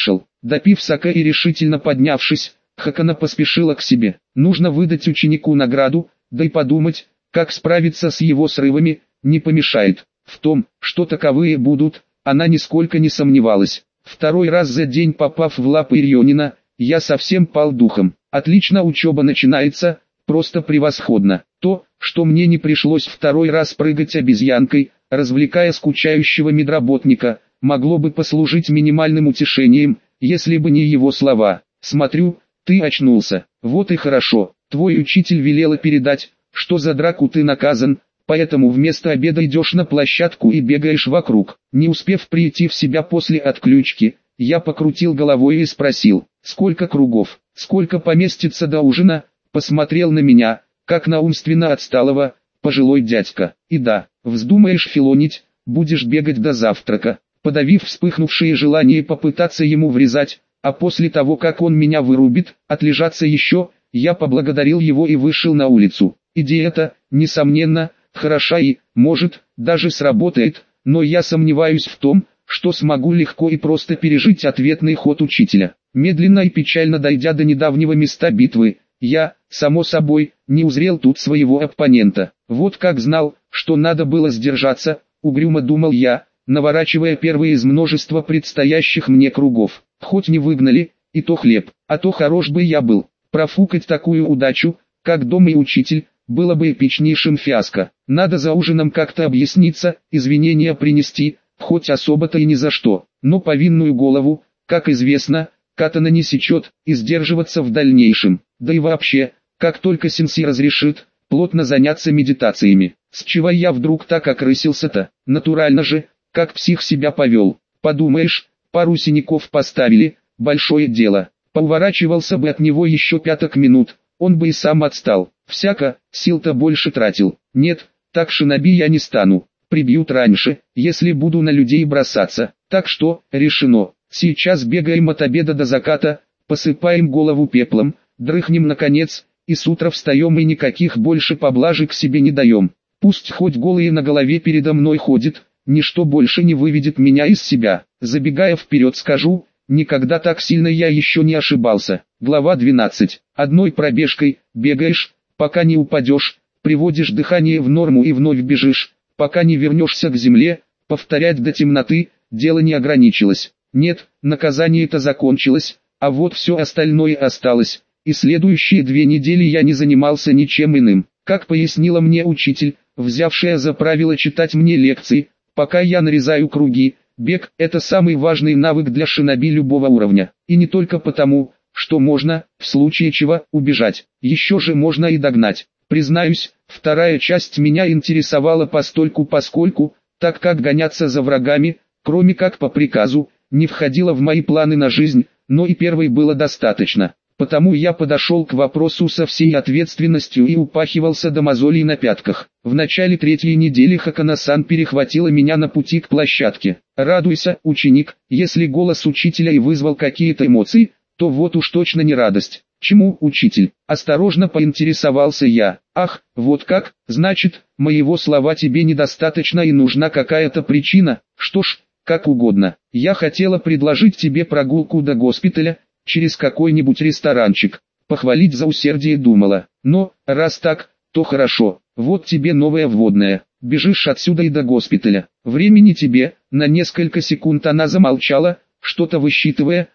Допив сока и решительно поднявшись, Хакана поспешила к себе. Нужно выдать ученику награду, да и подумать, как справиться с его срывами, не помешает. В том, что таковые будут, она нисколько не сомневалась. Второй раз за день попав в лапы Ирионина, я совсем пал духом. Отлично, учеба начинается, просто превосходно. То, что мне не пришлось второй раз прыгать обезьянкой, развлекая скучающего медработника, могло бы послужить минимальным утешением, если бы не его слова. «Смотрю, ты очнулся. Вот и хорошо. Твой учитель велела передать, что за драку ты наказан, поэтому вместо обеда идешь на площадку и бегаешь вокруг». Не успев прийти в себя после отключки, я покрутил головой и спросил, сколько кругов, сколько поместится до ужина. Посмотрел на меня, как на умственно отсталого, пожилой дядька. И да, вздумаешь филонить, будешь бегать до завтрака. Подавив вспыхнувшее желание попытаться ему врезать, а после того как он меня вырубит, отлежаться еще, я поблагодарил его и вышел на улицу. Идея-то, несомненно, хороша и, может, даже сработает, но я сомневаюсь в том, что смогу легко и просто пережить ответный ход учителя. Медленно и печально дойдя до недавнего места битвы, я, само собой, не узрел тут своего оппонента. Вот как знал, что надо было сдержаться, угрюмо думал я, наворачивая первый из множества предстоящих мне кругов. Хоть не выгнали, и то хлеб, а то хорош бы я был. Профукать такую удачу, как дом и учитель, было бы эпичнейшим фиаско. Надо за ужином как-то объясниться, извинения принести, хоть особо-то и ни за что. Но повинную голову, как известно, катана не сечет, и сдерживаться в дальнейшем. Да и вообще, как только сенсей разрешит, плотно заняться медитациями. С чего я вдруг так окрысился-то? Натурально же, как псих себя повел. Подумаешь, пару синяков поставили, большое дело. Поуворачивался бы от него еще 5 минут, он бы и сам отстал. Всяко, сил-то больше тратил. Нет, так шиноби я не стану. Прибьют раньше, если буду на людей бросаться. Так что, решено. Сейчас бегаем от обеда до заката, посыпаем голову пеплом, дрыхнем наконец, и с утра встаем и никаких больше поблажек себе не даем. Пусть хоть голые на голове передо мной ходит, ничто больше не выведет меня из себя. Забегая вперед скажу, никогда так сильно я еще не ошибался. Глава 12. Одной пробежкой, бегаешь, пока не упадешь, приводишь дыхание в норму и вновь бежишь, пока не вернешься к земле. Повторять до темноты, дело не ограничилось. Нет, наказание-то закончилось, а вот все остальное осталось, и следующие 2 недели я не занимался ничем иным. Как пояснила мне учитель, взявшая за правило читать мне лекции, пока я нарезаю круги, бег – это самый важный навык для шиноби любого уровня. И не только потому, что можно, в случае чего, убежать, еще же можно и догнать. Признаюсь, вторая часть меня интересовала постольку-поскольку, так как гоняться за врагами, кроме как по приказу, не входило в мои планы на жизнь, но и первой было достаточно. Потому я подошел к вопросу со всей ответственностью и упахивался до мозолей на пятках. В начале 3-й недели Хакана-сан перехватила меня на пути к площадке. «Радуйся, ученик, если голос учителя и вызвал какие-то эмоции, то вот уж точно не радость». «Чему, учитель?» – осторожно поинтересовался я. «Ах, вот как, значит, моего слова тебе недостаточно и нужна какая-то причина. Что ж, как угодно. Я хотела предложить тебе прогулку до госпиталя, через какой-нибудь ресторанчик, похвалить за усердие думала. Но, раз так, то хорошо, вот тебе новая вводная, бежишь отсюда и до госпиталя. Времени тебе, на несколько секунд она замолчала, что-то высчитывая,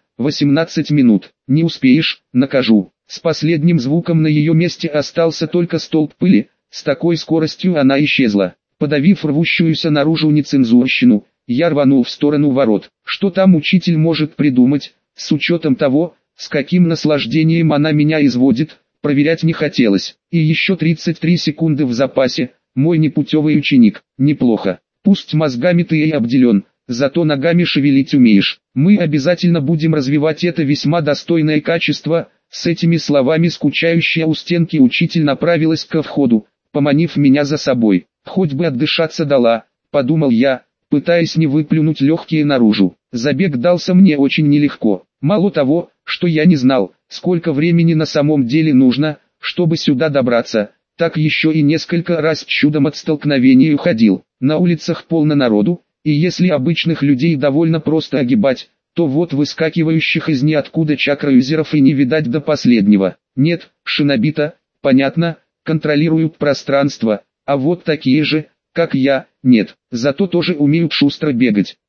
18 минут, не успеешь, накажу». С последним звуком на ее месте остался только столб пыли, с такой скоростью она исчезла. Подавив рвущуюся наружу нецензурщину, я рванул в сторону ворот. Что там учитель может придумать? С учетом того, с каким наслаждением она меня изводит, проверять не хотелось. И еще 33 секунды в запасе, мой непутевый ученик. Неплохо. Пусть мозгами ты и обделен, зато ногами шевелить умеешь. Мы обязательно будем развивать это весьма достойное качество. С этими словами скучающая у стенки учитель направилась ко входу, поманив меня за собой. Хоть бы отдышаться дала, подумал я, пытаясь не выплюнуть легкие наружу. Забег дался мне очень нелегко. Мало того, что я не знал, сколько времени на самом деле нужно, чтобы сюда добраться, так еще и несколько раз чудом от столкновения уходил. На улицах полно народу, и если обычных людей довольно просто огибать, то вот выскакивающих из ниоткуда чакра-юзеров и не видать до последнего. Нет, шинобита, понятно, контролируют пространство, а вот такие же, как я, нет, зато тоже умеют шустро бегать.